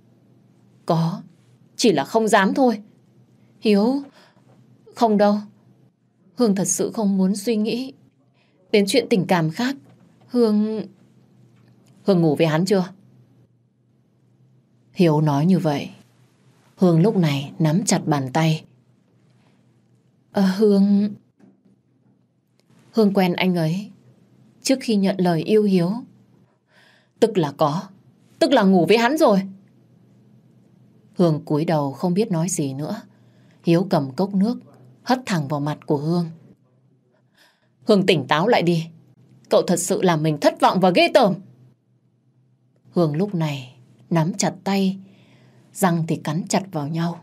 Có, chỉ là không dám thôi. Hiếu, không đâu. Hương thật sự không muốn suy nghĩ đến chuyện tình cảm khác. Hương ngủ với hắn chưa? Hiếu nói như vậy. Hương lúc này nắm chặt bàn tay. Hương quen anh ấy trước khi nhận lời yêu Hiếu. Tức là có, tức là ngủ với hắn rồi. Hương cúi đầu không biết nói gì nữa. Hiếu cầm cốc nước hất thẳng vào mặt của Hương. Hương tỉnh táo lại đi. Cậu thật sự làm mình thất vọng và ghê tởm. Hương lúc này nắm chặt tay, răng thì cắn chặt vào nhau.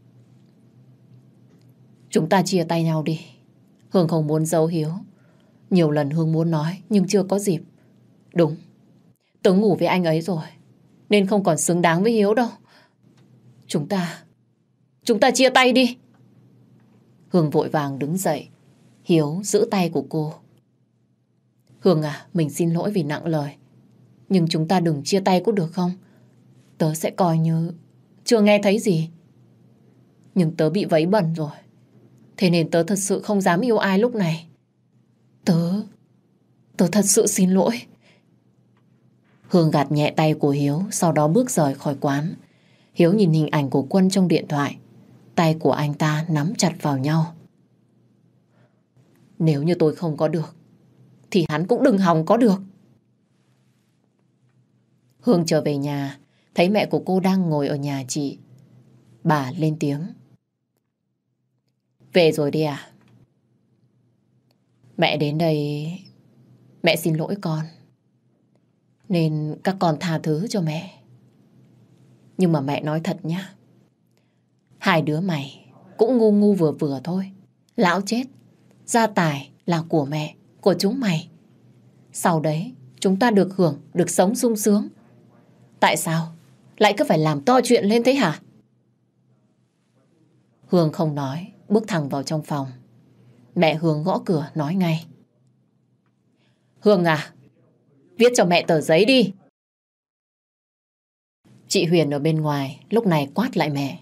Chúng ta chia tay nhau đi. Hương không muốn giấu Hiếu. Nhiều lần Hương muốn nói nhưng chưa có dịp. Đúng, Tớ ngủ với anh ấy rồi, nên không còn xứng đáng với Hiếu đâu. Chúng ta chia tay đi. Hương vội vàng đứng dậy. Hiếu giữ tay của cô. Hương à, mình xin lỗi vì nặng lời. Nhưng chúng ta đừng chia tay có được không? Tớ sẽ coi như chưa nghe thấy gì. Nhưng tớ bị vấy bẩn rồi. Thế nên tớ thật sự không dám yêu ai lúc này. Tớ thật sự xin lỗi. Hương gạt nhẹ tay của Hiếu, sau đó bước rời khỏi quán. Hiếu nhìn hình ảnh của Quân trong điện thoại. Tay của anh ta nắm chặt vào nhau. Nếu như tôi không có được, thì hắn cũng đừng hòng có được. Hương trở về nhà, thấy mẹ của cô đang ngồi ở nhà chị. Bà lên tiếng. Về rồi đi à? Mẹ đến đây, mẹ xin lỗi con. Nên các con tha thứ cho mẹ. Nhưng mà mẹ nói thật nhá, hai đứa mày cũng ngu ngu vừa vừa thôi. Lão chết, gia tài là của mẹ, của chúng mày. Sau đấy chúng ta được hưởng, được sống sung sướng. Tại sao lại cứ phải làm to chuyện lên thế hả? Hương không nói, bước thẳng vào trong phòng. Mẹ Hương gõ cửa nói ngay. Hương à, viết cho mẹ tờ giấy đi. Chị Huyền ở bên ngoài lúc này quát lại mẹ.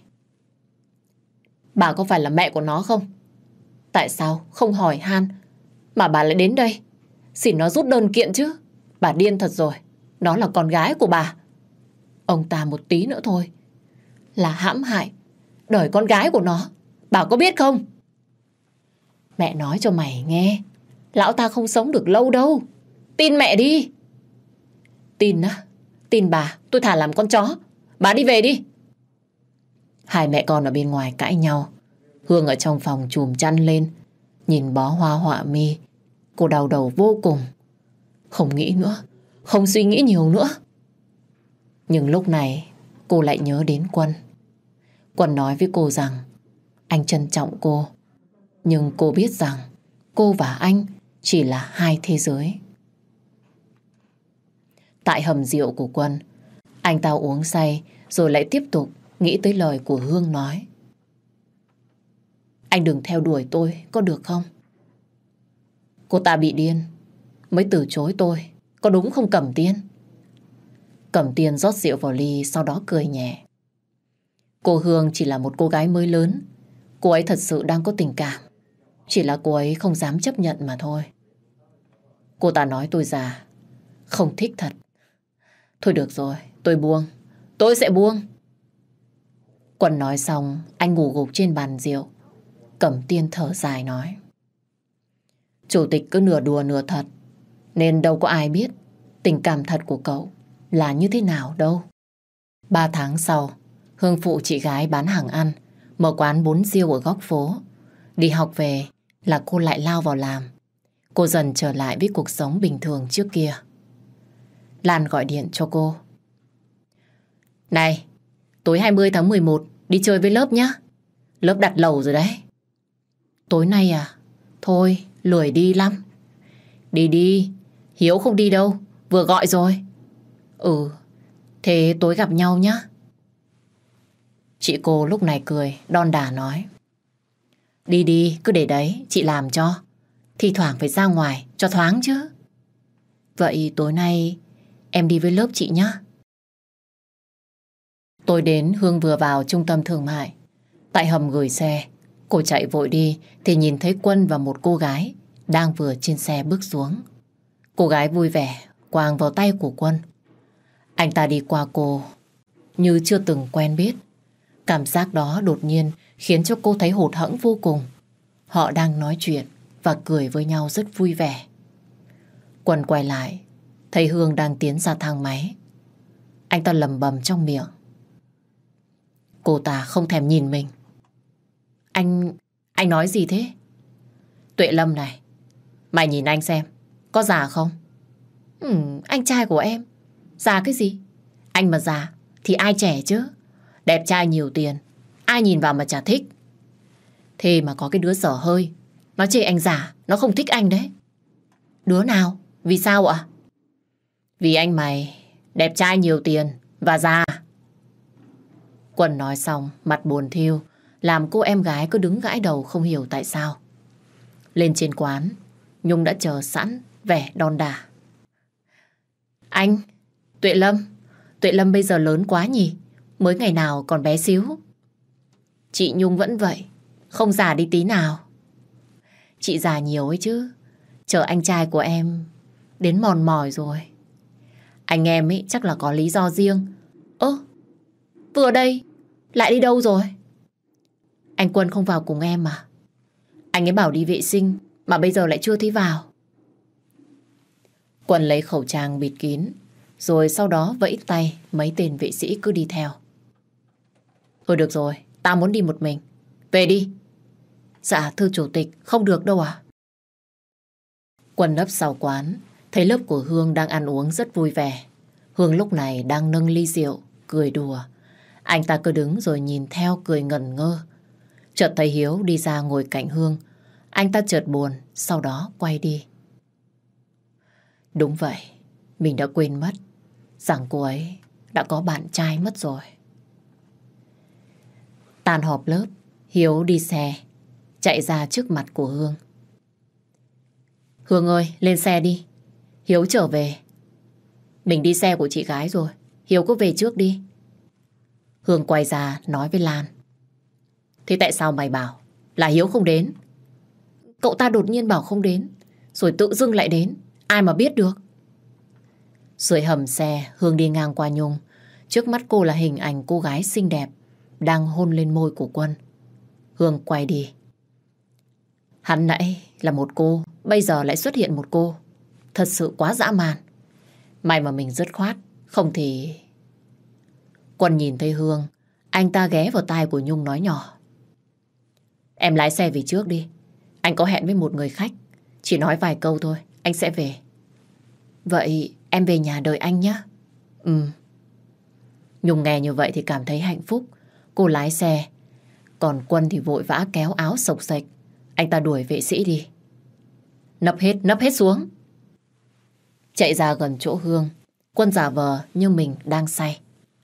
Bà có phải là mẹ của nó không? Tại sao không hỏi han mà bà lại đến đây xin nó rút đơn kiện chứ? Bà điên thật rồi. Nó là con gái của bà. Ông ta một tí nữa thôi là hãm hại đời con gái của nó. Bà có biết không? Mẹ nói cho mày nghe, lão ta không sống được lâu đâu. Tin mẹ đi. Tin á? Tin bà, tôi thà làm con chó. Bà đi về đi. Hai mẹ con ở bên ngoài cãi nhau. Hương ở trong phòng chùm chăn lên, nhìn bó hoa họa mi. Cô đau đầu vô cùng. Không nghĩ nữa, không suy nghĩ nhiều nữa. Nhưng lúc này cô lại nhớ đến Quân. Quân nói với cô rằng anh trân trọng cô. Nhưng cô biết rằng cô và anh chỉ là hai thế giới. Tại hầm rượu của Quân, anh ta uống say rồi lại tiếp tục nghĩ tới lời của Hương nói. Anh đừng theo đuổi tôi, có được không? Cô ta bị điên mới từ chối tôi, có đúng không Cẩm Tiên? Cẩm Tiên rót rượu vào ly, sau đó cười nhẹ. Cô Hương chỉ là một cô gái mới lớn. Cô ấy thật sự đang có tình cảm. Chỉ là cô ấy không dám chấp nhận mà thôi. Cô ta nói tôi già, không thích thật. Thôi được rồi, tôi buông. Tôi sẽ buông. Quân nói xong, anh ngủ gục trên bàn rượu. Cẩm Tiên thở dài nói. Chủ tịch cứ nửa đùa nửa thật, nên đâu có ai biết tình cảm thật của cậu là như thế nào đâu. 3 tháng sau, Hương phụ chị gái bán hàng ăn, mở quán bún riêu ở góc phố. Đi học về là cô lại lao vào làm. Cô dần trở lại với cuộc sống bình thường trước kia. Lan gọi điện cho cô. Này, tối 20 tháng 11 đi chơi với lớp nhá. Lớp đặt lầu rồi đấy. Tối nay à? Thôi, lười đi lắm. Đi đi, Hiếu không đi đâu, vừa gọi rồi. Ừ, thế tối gặp nhau nhá. Chị cô lúc này cười, đon đả nói. Đi đi, cứ để đấy, chị làm cho. Thi thoảng phải ra ngoài, cho thoáng chứ. Vậy tối nay em đi với lớp chị nhá. Tối đến, Hương vừa vào trung tâm thương mại. Tại hầm gửi xe, cô chạy vội đi thì nhìn thấy Quân và một cô gái đang vừa trên xe bước xuống. Cô gái vui vẻ quàng vào tay của Quân. Anh ta đi qua cô như chưa từng quen biết. Cảm giác đó đột nhiên khiến cho cô thấy hụt hẫng vô cùng. Họ đang nói chuyện và cười với nhau rất vui vẻ. Quân quay lại, thấy Hương đang tiến ra thang máy. Anh ta lẩm bẩm trong miệng. Cô ta không thèm nhìn mình. Anh nói gì thế? Tuệ Lâm này, mày nhìn anh xem, có già không? Anh trai của em, già cái gì? Anh mà già thì ai trẻ chứ? Đẹp trai nhiều tiền, ai nhìn vào mà chả thích. Thế mà có cái đứa dở hơi, nó chê anh già, nó không thích anh đấy. Đứa nào? Vì sao ạ? Vì anh mày Đẹp trai nhiều tiền và già. Quân nói xong, mặt buồn thiu, làm cô em gái cứ đứng gãi đầu không hiểu tại sao. Lên trên quán, Nhung đã chờ sẵn, vẻ đon đả. Anh, Tuệ Lâm bây giờ lớn quá nhỉ? Mới ngày nào còn bé xíu. Chị Nhung vẫn vậy, không già đi tí nào. Chị già nhiều ấy chứ. Chờ anh trai của em đến mòn mỏi rồi. Anh em ấy chắc là có lý do riêng. Ơ, vừa đây, lại đi đâu rồi? Anh Quân không vào cùng em à? Anh ấy bảo đi vệ sinh, mà bây giờ lại chưa thấy vào. Quân lấy khẩu trang bịt kín, rồi sau đó vẫy tay mấy tên vệ sĩ cứ đi theo. Thôi được rồi, tao muốn đi một mình. Về đi. Dạ thưa chủ tịch, không được đâu à? Quân nấp sau quán, thấy lớp của Hương đang ăn uống rất vui vẻ. Hương lúc này đang nâng ly rượu, cười đùa. Anh ta cứ đứng rồi nhìn theo cười ngẩn ngơ. Chợt thấy Hiếu đi ra ngồi cạnh Hương. Anh ta chợt buồn, sau đó quay đi. Đúng vậy, mình đã quên mất rằng cô ấy đã có bạn trai mất rồi. Tan họp lớp, Hiếu đi xe, chạy ra trước mặt của Hương. Hương ơi, lên xe đi. Hiếu trở về. Mình đi xe của chị gái rồi. Hiếu cứ về trước đi. Hương quay ra nói với Lan. Thế tại sao mày bảo là Hiếu không đến? Cậu ta đột nhiên bảo không đến, rồi tự dưng lại đến. Ai mà biết được. Dưới hầm xe, Hương đi ngang qua Nhung. Trước mắt cô là hình ảnh cô gái xinh đẹp đang hôn lên môi của Quân. Hương quay đi. Hắn nãy là một cô, bây giờ lại xuất hiện một cô. Thật sự quá dã man. May mà mình dứt khoát, không thì... Quân nhìn thấy Hương, anh ta ghé vào tai của Nhung nói nhỏ. Em lái xe về trước đi. Anh có hẹn với một người khách. Chỉ nói vài câu thôi, anh sẽ về. Vậy em về nhà đợi anh nhé. Ừ. Nhung nghe như vậy thì cảm thấy hạnh phúc. Cô lái xe. Còn Quân thì vội vã kéo áo xộc xệch. Anh ta đuổi vệ sĩ đi. Nấp hết xuống. Chạy ra gần chỗ Hương, Quân giả vờ như mình đang say.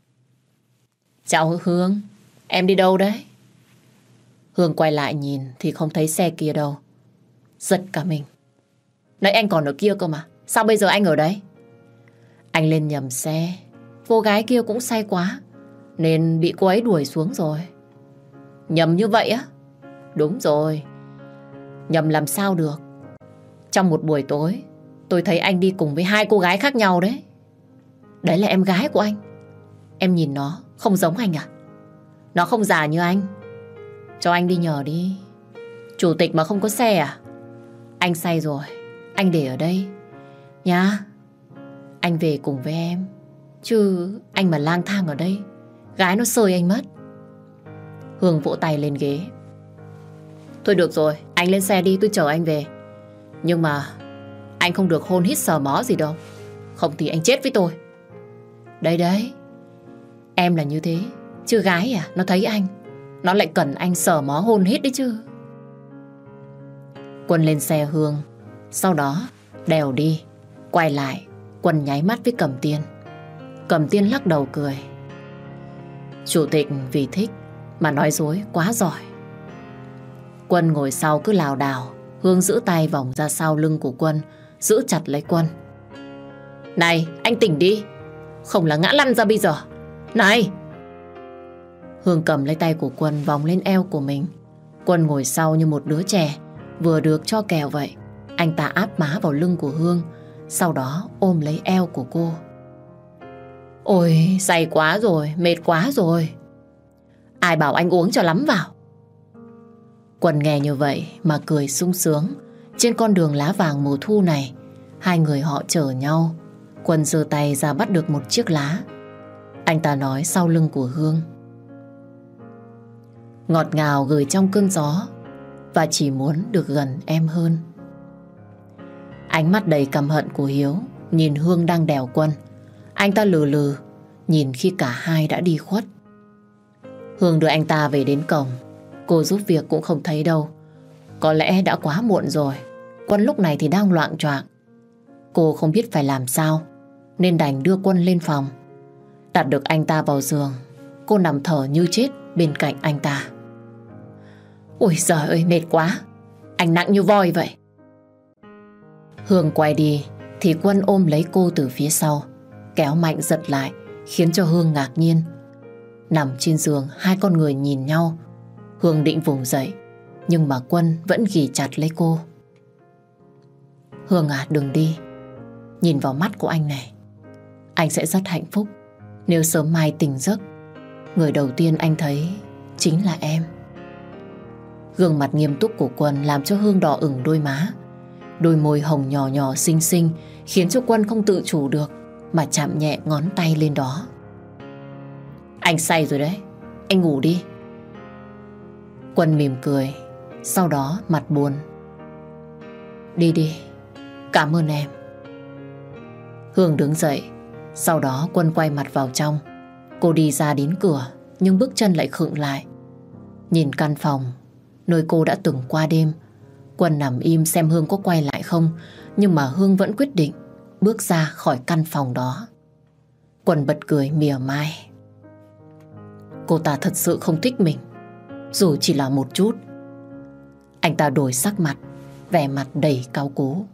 Chào Hương, em đi đâu đấy? Hương quay lại nhìn thì không thấy xe kia đâu. Giật cả mình. Nãy anh còn ở kia cơ mà, sao bây giờ anh ở đây? Anh lên nhầm xe. Cô gái kia cũng say quá nên bị cô ấy đuổi xuống rồi. Nhầm như vậy á? Đúng rồi. Nhầm làm sao được. Trong một buổi tối tôi thấy anh đi cùng với hai cô gái khác nhau đấy. Đấy là em gái của anh. Em nhìn nó không giống anh à? Nó không già như anh. Cho anh đi nhờ đi. Chủ tịch mà không có xe à? Anh say rồi, anh để ở đây nhá. Anh về cùng với em. Chứ anh mà lang thang ở đây, gái nó sơi anh mất. Hương vỗ tay lên ghế. Thôi được rồi, anh lên xe đi, tôi chở anh về. Nhưng mà anh không được hôn hít sờ mó gì đâu. Không thì anh chết với tôi. Đấy, em là như thế. Chứ gái à, nó thấy anh, nó lại cần anh sờ mó hôn hít đấy chứ. Quân lên xe Hương, sau đó đèo đi. Quay lại, Quân nháy mắt với Cẩm Tiên. Cẩm Tiên lắc đầu cười. Chủ tịch vì thích mà nói dối quá giỏi. Quân ngồi sau cứ lảo đảo. Hương giữ tay vòng ra sau lưng của Quân, giữ chặt lấy Quân. Này, anh tỉnh đi, không là ngã lăn ra bây giờ. Này! Hương cầm lấy tay của Quân vòng lên eo của mình. Quân ngồi sau như một đứa trẻ vừa được cho kèo vậy. Anh ta áp má vào lưng của Hương, sau đó ôm lấy eo của cô. Ôi, say quá rồi, mệt quá rồi. Ai bảo anh uống cho lắm vào. Quân nghe như vậy mà cười sung sướng. Trên con đường lá vàng mùa thu này, hai người họ chở nhau. Quân giơ tay ra bắt được một chiếc lá. Anh ta nói sau lưng của Hương. Ngọt ngào gửi trong cơn gió, và chỉ muốn được gần em hơn. Ánh mắt đầy căm hận của Hiếu nhìn Hương đang đèo Quân. Anh ta lừ lừ nhìn khi cả hai đã đi khuất. Hương đưa anh ta về đến cổng. Cô giúp việc cũng không thấy đâu. Có lẽ đã quá muộn rồi. Quân lúc này thì đang loạng choạng. Cô không biết phải làm sao. nên đành đưa Quân lên phòng. Đặt được anh ta vào giường, cô nằm thở như chết bên cạnh anh ta. Ôi giời ơi, mệt quá. Anh nặng như voi vậy. Hương quay đi thì Quân ôm lấy cô từ phía sau, kéo mạnh giật lại, khiến cho Hương ngạc nhiên. Nằm trên giường, hai con người nhìn nhau. Hương định vùng dậy, nhưng mà Quân vẫn ghì chặt lấy cô. Hương à, đừng đi. Nhìn vào mắt của anh này, anh sẽ rất hạnh phúc nếu sớm mai tỉnh giấc, người đầu tiên anh thấy chính là em. Gương mặt nghiêm túc của Quân làm cho Hương đỏ ửng đôi má. Đôi môi hồng nhỏ nhỏ xinh xinh khiến cho Quân không tự chủ được mà chạm nhẹ ngón tay lên đó. Anh say rồi đấy, anh ngủ đi. Quân mỉm cười, sau đó mặt buồn. Đi đi, cảm ơn em. Hương đứng dậy, sau đó Quân quay mặt vào trong. Cô đi ra đến cửa, nhưng bước chân lại khựng lại. Nhìn căn phòng nơi cô đã từng qua đêm, Quân nằm im xem Hương có quay lại không, nhưng mà Hương vẫn quyết định bước ra khỏi căn phòng đó. Quân bật cười mỉa mai. Cô ta thật sự không thích mình, dù chỉ là một chút. Anh ta đổi sắc mặt, vẻ mặt đầy cáu cố.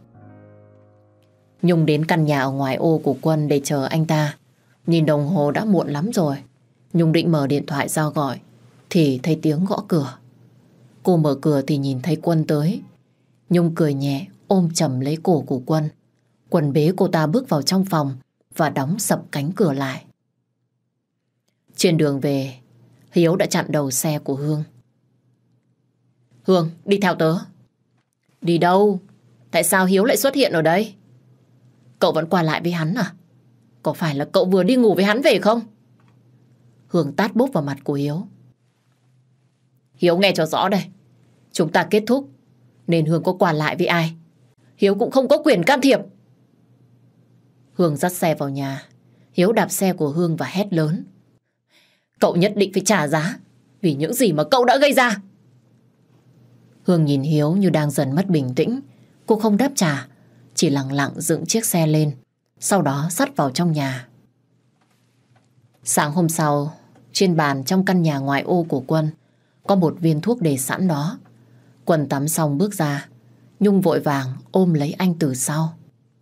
Nhung đến căn nhà ở ngoài ô của Quân để chờ anh ta. Nhìn đồng hồ đã muộn lắm rồi. Nhung định mở điện thoại ra gọi thì thấy tiếng gõ cửa. Cô mở cửa thì nhìn thấy Quân tới. Nhung cười nhẹ ôm chầm lấy cổ của Quân. Quân bế cô ta bước vào trong phòng và đóng sập cánh cửa lại. Trên đường về, Hiếu đã chặn đầu xe của Hương. Hương, đi theo tớ. Đi đâu? Tại sao Hiếu lại xuất hiện ở đây? Cậu vẫn qua lại với hắn à? Có phải là cậu vừa đi ngủ với hắn về không? Hương tát bốp vào mặt của Hiếu. Hiếu nghe cho rõ đây. Chúng ta kết thúc, nên Hương có qua lại với ai, Hiếu cũng không có quyền can thiệp. Hương dắt xe vào nhà. Hiếu đạp xe của Hương và hét lớn. Cậu nhất định phải trả giá vì những gì mà cậu đã gây ra. Hương nhìn Hiếu như đang dần mất bình tĩnh. Cô không đáp trả, chỉ lặng lặng dựng chiếc xe lên, sau đó dắt vào trong nhà. Sáng hôm sau, trên bàn trong căn nhà ngoại ô của Quân có một viên thuốc để sẵn đó. Quân tắm xong bước ra. Nhung vội vàng ôm lấy anh từ sau.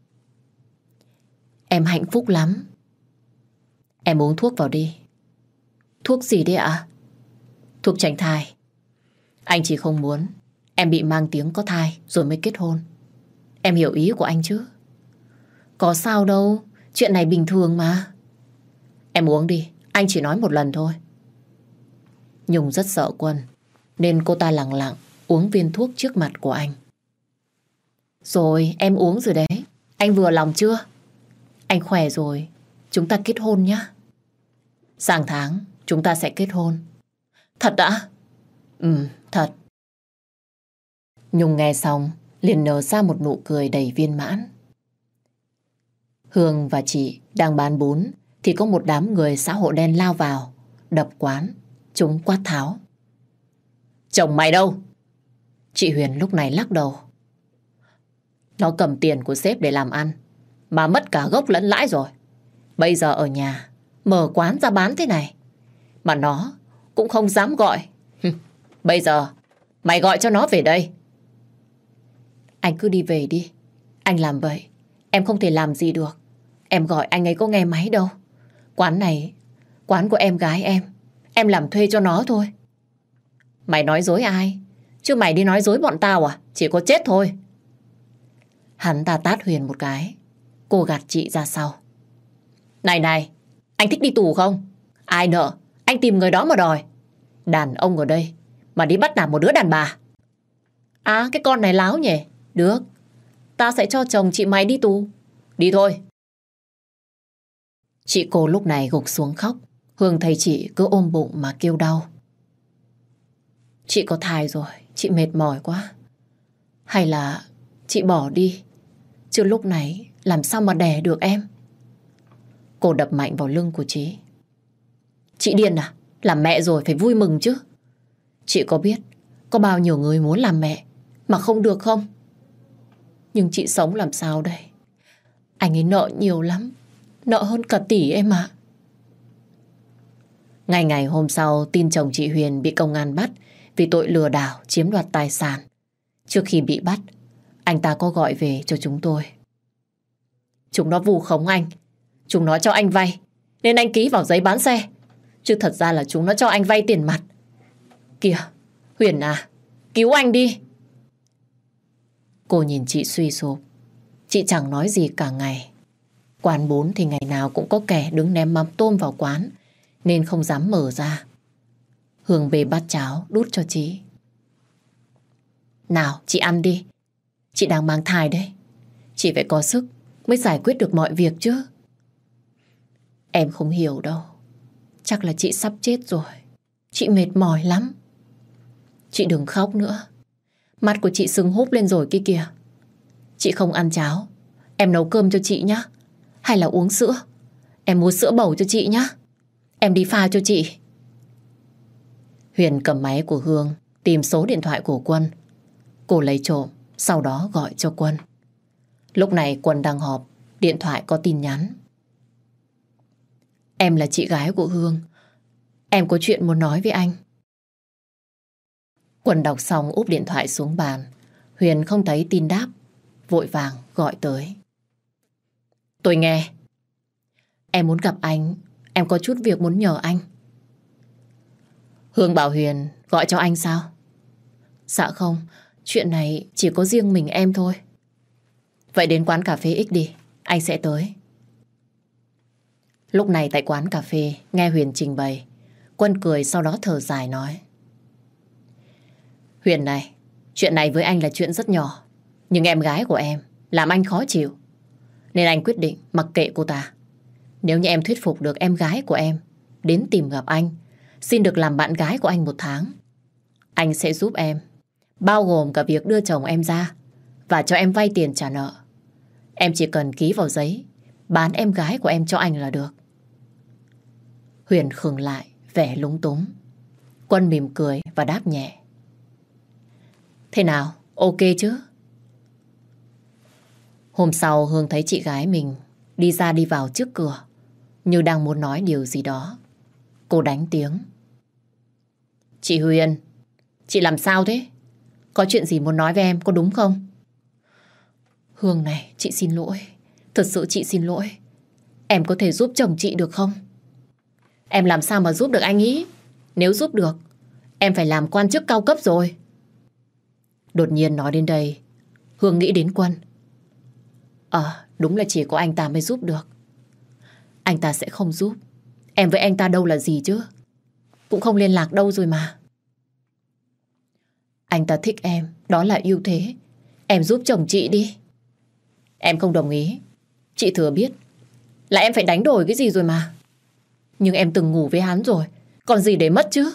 Em hạnh phúc lắm. Em uống thuốc vào đi. Thuốc gì đấy ạ? Thuốc tránh thai. Anh chỉ không muốn em bị mang tiếng có thai rồi mới kết hôn. Em hiểu ý của anh chứ? Có sao đâu, chuyện này bình thường mà. Em uống đi, anh chỉ nói một lần thôi. Nhung rất sợ Quân, nên cô ta lặng lặng uống viên thuốc trước mặt của anh. Rồi, em uống rồi đấy. Anh vừa lòng chưa? Anh khỏe rồi, chúng ta kết hôn nhá. Sang tháng chúng ta sẽ kết hôn. Thật ạ? Thật. Nhung nghe xong liền nở ra một nụ cười đầy viên mãn. Hương và chị đang bán bún thì có một đám người xã hội đen lao vào, đập quán. Chúng quát tháo. Chồng mày đâu? Chị Huyền lúc này lắc đầu. Nó cầm tiền của sếp để làm ăn mà mất cả gốc lẫn lãi rồi. Bây giờ ở nhà mở quán ra bán thế này mà nó cũng không dám gọi. Bây giờ mày gọi cho nó về đây. Anh cứ đi về đi. Anh làm vậy em không thể làm gì được. Em gọi anh ấy có nghe máy đâu. Quán này quán của em gái em làm thuê cho nó thôi. Mày nói dối ai? Chứ mày đi nói dối bọn tao à? Chỉ có chết thôi. Hắn ta tát Huyền một cái. Cô gạt chị ra sau. Này, anh thích đi tù không? Ai nợ, anh tìm người đó mà đòi. Đàn ông ở đây mà đi bắt nạt một đứa đàn bà. À, cái con này láo nhỉ? Được, ta sẽ cho chồng chị mày đi tù. Đi thôi. Chị cô lúc này gục xuống khóc. Hương thấy chị cứ ôm bụng mà kêu đau. Chị có thai rồi, chị mệt mỏi quá. Hay là chị bỏ đi, chứ lúc này làm sao mà đẻ được em. Cô đập mạnh vào lưng của chị. Chị điên à? Làm mẹ rồi phải vui mừng chứ. Chị có biết có bao nhiêu người muốn làm mẹ mà không được không? Nhưng chị sống làm sao đây? Anh ấy nợ nhiều lắm. nợ hơn cả tỷ em ạ. Ngày hôm sau, tin chồng chị Huyền bị công an bắt vì tội lừa đảo chiếm đoạt tài sản. Trước khi bị bắt, anh ta có gọi về cho chúng tôi. Chúng nó vu khống anh. Chúng nó cho anh vay, nên anh ký vào giấy bán xe. Chứ thật ra là chúng nó cho anh vay tiền mặt. Kìa, Huyền à, cứu anh đi. Cô nhìn chị suy sụp. Chị chẳng nói gì cả ngày. Quán bún thì ngày nào cũng có kẻ đứng ném mắm tôm vào quán, nên không dám mở ra. Hương bê bát cháo đút cho chị. Nào, chị ăn đi. Chị đang mang thai đấy. Chị phải có sức mới giải quyết được mọi việc chứ. Em không hiểu đâu. Chắc là chị sắp chết rồi. Chị mệt mỏi lắm. Chị đừng khóc nữa. Mắt của chị sưng húp lên rồi kia kìa. Chị không ăn cháo. Em nấu cơm cho chị nhé. Hay là uống sữa. Em mua sữa bầu cho chị nhé. Em đi pha cho chị. Huyền cầm máy của Hương, tìm số điện thoại của Quân. Cô lấy trộm, sau đó gọi cho Quân. Lúc này Quân đang họp, điện thoại có tin nhắn. Em là chị gái của Hương. Em có chuyện muốn nói với anh. Quân đọc xong úp điện thoại xuống bàn. Huyền không thấy tin đáp, vội vàng gọi tới. Tôi nghe. Em muốn gặp anh. Em có chút việc muốn nhờ anh. Hương bảo Huyền gọi cho anh sao? Dạ không, chuyện này chỉ có riêng mình em thôi. Vậy đến quán cà phê X đi, anh sẽ tới. Lúc này tại quán cà phê, nghe Huyền trình bày, Quân cười sau đó thở dài nói. Huyền này, chuyện này với anh là chuyện rất nhỏ, nhưng em gái của em làm anh khó chịu, nên anh quyết định mặc kệ cô ta. Nếu như em thuyết phục được em gái của em đến tìm gặp anh, xin được làm bạn gái của anh 1 tháng, anh sẽ giúp em, bao gồm cả việc đưa chồng em ra và cho em vay tiền trả nợ. Em chỉ cần ký vào giấy bán em gái của em cho anh là được. Huyền khựng lại, vẻ lúng túng. Quân mỉm cười và đáp nhẹ. Thế nào, ok chứ? Hôm sau Hương thấy chị gái mình đi ra đi vào trước cửa, như đang muốn nói điều gì đó. Cô đánh tiếng. Chị Huyền, chị làm sao thế? Có chuyện gì muốn nói với em, có đúng không? Hương này, chị xin lỗi. Thật sự chị xin lỗi. Em có thể giúp chồng chị được không? Em làm sao mà giúp được anh ý? Nếu giúp được, em phải làm quan chức cao cấp rồi. Đột nhiên nói đến đây, Hương nghĩ đến Quân. Đúng là chỉ có anh ta mới giúp được. Anh ta sẽ không giúp. Em với anh ta đâu là gì chứ? Cũng không liên lạc đâu rồi mà. Anh ta thích em, đó là ưu thế. Em giúp chồng chị đi. Em không đồng ý. Chị thừa biết là em phải đánh đổi cái gì rồi mà. Nhưng em từng ngủ với hắn rồi, còn gì để mất chứ?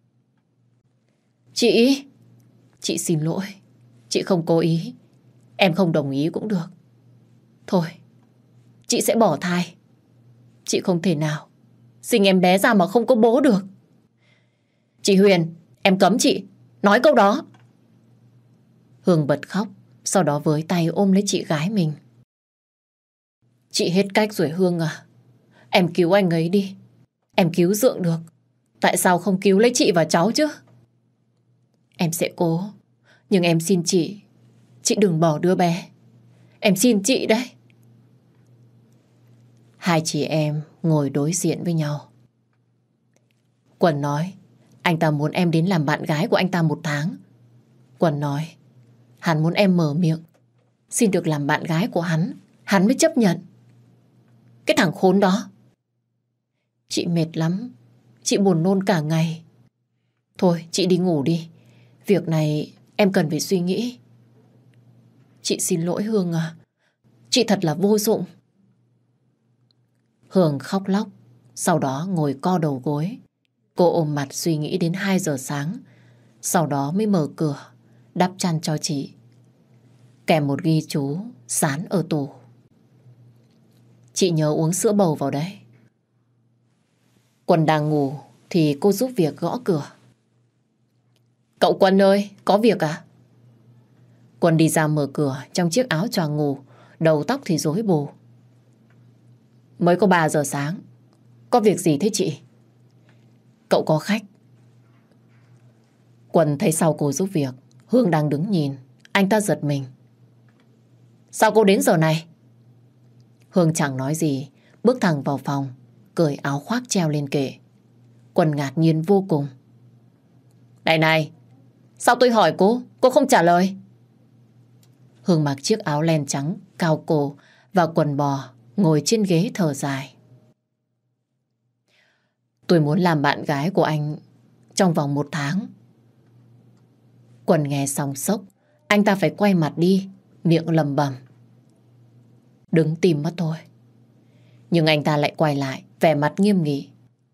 Chị xin lỗi. Chị không cố ý. Em không đồng ý cũng được. Thôi, chị sẽ bỏ thai. Chị không thể nào sinh em bé ra mà không có bố được. Chị Huyền, em cấm chị nói câu đó. Hương bật khóc, sau đó với tay ôm lấy chị gái mình. Chị hết cách rồi Hương à. Em cứu anh ấy đi. Em cứu Dượng được, tại sao không cứu lấy chị và cháu chứ? Em sẽ cố. Nhưng em xin chị đừng bỏ đứa bé. Em xin chị đấy. Hai chị em ngồi đối diện với nhau. Quân nói anh ta muốn em đến làm bạn gái của anh ta 1 tháng. Quân nói hắn muốn em mở miệng xin được làm bạn gái của hắn, hắn mới chấp nhận. Cái thằng khốn đó. Chị mệt lắm. Chị buồn nôn cả ngày. Thôi chị đi ngủ đi. Việc này em cần phải suy nghĩ. Chị xin lỗi Hương à. Chị thật là vô dụng. Hương khóc lóc, sau đó ngồi co đầu gối. Cô ôm mặt suy nghĩ đến 2 giờ sáng. Sau đó mới mở cửa, đắp chăn cho chị, kèm một ghi chú dán ở tủ. Chị nhớ uống sữa bầu vào đấy. Quân đang ngủ thì cô giúp việc gõ cửa. Cậu Quân ơi, có việc à? Quân đi ra mở cửa trong chiếc áo choàng ngủ, đầu tóc thì rối bù. Mới có 3 giờ sáng. Có việc gì thế chị? Cậu có khách. Quân thấy sau cô giúp việc, Hương đang đứng nhìn. Anh ta giật mình. Sao cô đến giờ này? Hương chẳng nói gì, bước thẳng vào phòng, cởi áo khoác treo lên kệ. Quân ngạc nhiên vô cùng. Này này, sao tôi hỏi cô không trả lời? Hương mặc chiếc áo len trắng, cao cổ và quần bò, ngồi trên ghế thở dài. Tôi muốn làm bạn gái của anh trong vòng 1 tháng. Quân nghe xong sốc, anh ta phải quay mặt đi, miệng lầm bầm. Đứng tìm mất thôi. Nhưng anh ta lại quay lại, vẻ mặt nghiêm nghị.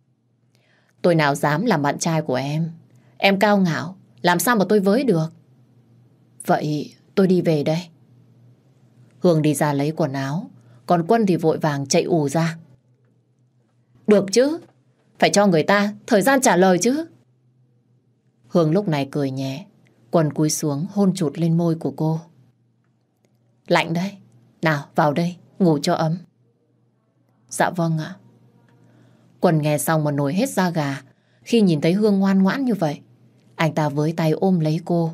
Tôi nào dám làm bạn trai của em. Em cao ngạo, làm sao mà tôi với được. Vậy tôi đi về đây. Hương đi ra lấy quần áo, còn Quân thì vội vàng chạy ù ra. Được chứ, phải cho người ta thời gian trả lời chứ. Hương lúc này cười nhẹ, Quân cúi xuống hôn chụt lên môi của cô. Lạnh đấy, nào vào đây, ngủ cho ấm. Dạ vâng ạ. Quân nghe xong mà nổi hết da gà khi nhìn thấy Hương ngoan ngoãn như vậy. Anh ta với tay ôm lấy cô.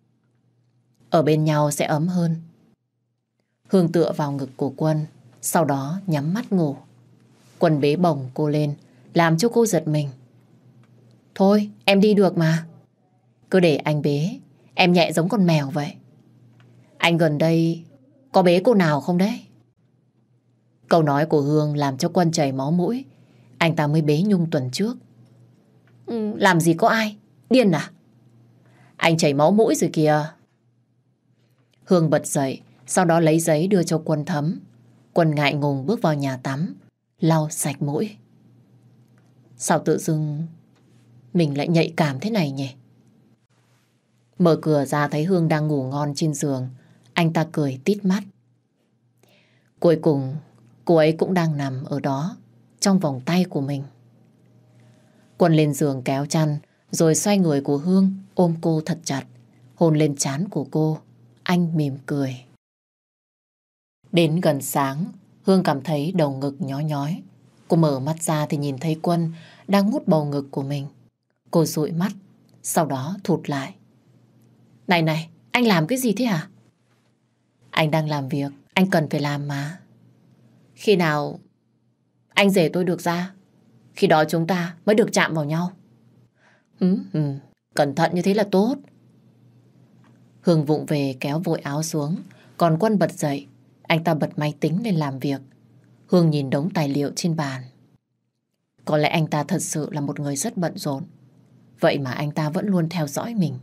Ở bên nhau sẽ ấm hơn. Hương tựa vào ngực của Quân, sau đó nhắm mắt ngủ. Quân bế bổng cô lên, làm cho cô giật mình. Thôi, em đi được mà. Cứ để anh bế, em nhẹ giống con mèo vậy. Anh gần đây có bế cô nào không đấy? Câu nói của Hương làm cho Quân chảy máu mũi. Anh ta mới bế Nhung tuần trước. Làm gì có ai? Điên à? Anh chảy máu mũi rồi kìa. Hương bật dậy, sau đó lấy giấy đưa cho Quân thấm. Quân ngại ngùng bước vào nhà tắm, lau sạch mũi. Sao tự dưng mình lại nhạy cảm thế này nhỉ? Mở cửa ra thấy Hương đang ngủ ngon trên giường. Anh ta cười tít mắt. Cuối cùng cô ấy cũng đang nằm ở đó, trong vòng tay của mình. Quân lên giường kéo chăn, rồi xoay người của Hương ôm cô thật chặt, hôn lên trán của cô. Anh mỉm cười. Đến gần sáng, Hương cảm thấy đầu ngực nhói nhói. Cô mở mắt ra thì nhìn thấy Quân đang mút bầu ngực của mình. Cô dụi mắt, sau đó thụt lại. Này này, anh làm cái gì thế hả? Anh đang làm việc, anh cần phải làm mà. Khi nào anh rể tôi được ra, khi đó chúng ta mới được chạm vào nhau. Cẩn thận như thế là tốt. Hương vụng về kéo vội áo xuống, còn Quân bật dậy. Anh ta bật máy tính lên làm việc. Hương nhìn đống tài liệu trên bàn. Có lẽ anh ta thật sự là một người rất bận rộn. Vậy mà anh ta vẫn luôn theo dõi mình.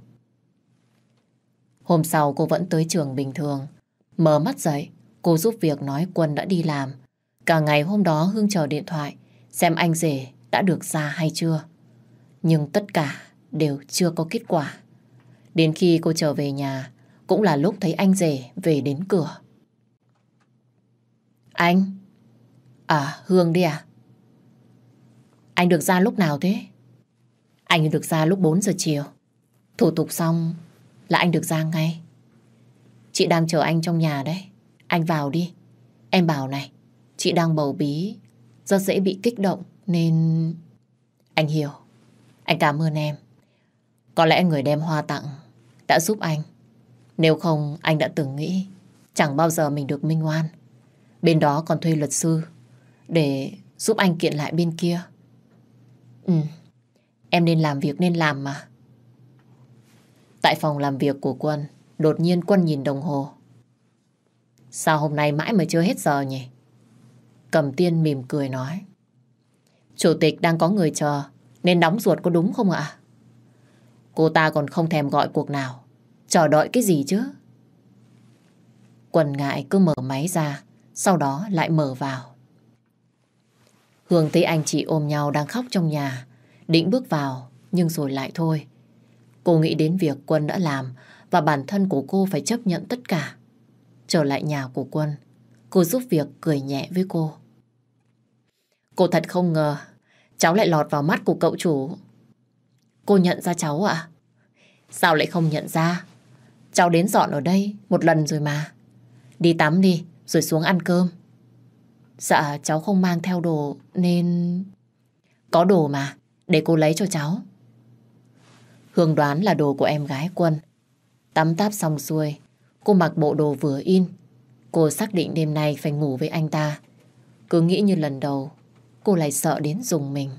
Hôm sau cô vẫn tới trường bình thường. Mở mắt dậy, cô giúp việc nói Quân đã đi làm. Cả ngày hôm đó Hương chờ điện thoại xem anh rể đã được ra hay chưa. Nhưng tất cả đều chưa có kết quả. Đến khi cô trở về nhà cũng là lúc thấy anh rể về đến cửa. Anh? À, Hương đi à? Anh được ra lúc nào thế? Anh được ra lúc 4 giờ chiều. Thủ tục xong là anh được ra ngay. Chị đang chờ anh trong nhà đấy. Anh vào đi. Em bảo này, chị đang bầu bí, rất dễ bị kích động nên... Anh hiểu. Anh cảm ơn em. Có lẽ người đem hoa tặng đã giúp anh. Nếu không anh đã từng nghĩ chẳng bao giờ mình được minh oan. Bên đó còn thuê luật sư để giúp anh kiện lại bên kia. Em nên làm việc nên làm mà. Tại phòng làm việc của Quân, đột nhiên Quân nhìn đồng hồ. Sao hôm nay mãi mà chưa hết giờ nhỉ? Cẩm Tiên mỉm cười nói. Chủ tịch đang có người chờ nên đóng ruột có đúng không ạ? Cô ta còn không thèm gọi cuộc nào. Chờ đợi cái gì chứ? Quân ngại cứ mở máy ra, sau đó lại mở vào. Hương thấy anh chị ôm nhau đang khóc trong nhà, định bước vào nhưng rồi lại thôi. Cô nghĩ đến việc Quân đã làm và bản thân của cô phải chấp nhận tất cả. Trở lại nhà của Quân, cô giúp việc cười nhẹ với cô. Cô thật không ngờ cháu lại lọt vào mắt của cậu chủ. Cô nhận ra cháu ạ? Sao lại không nhận ra? Cháu đến dọn ở đây một lần rồi mà. Đi tắm đi, rồi xuống ăn cơm. Dạ cháu không mang theo đồ nên... Có đồ mà, để cô lấy cho cháu. Hương đoán là đồ của em gái Quân. Tắm táp xong xuôi, cô mặc bộ đồ vừa in. Cô xác định đêm nay phải ngủ với anh ta. Cứ nghĩ như lần đầu, cô lại sợ đến rùng mình.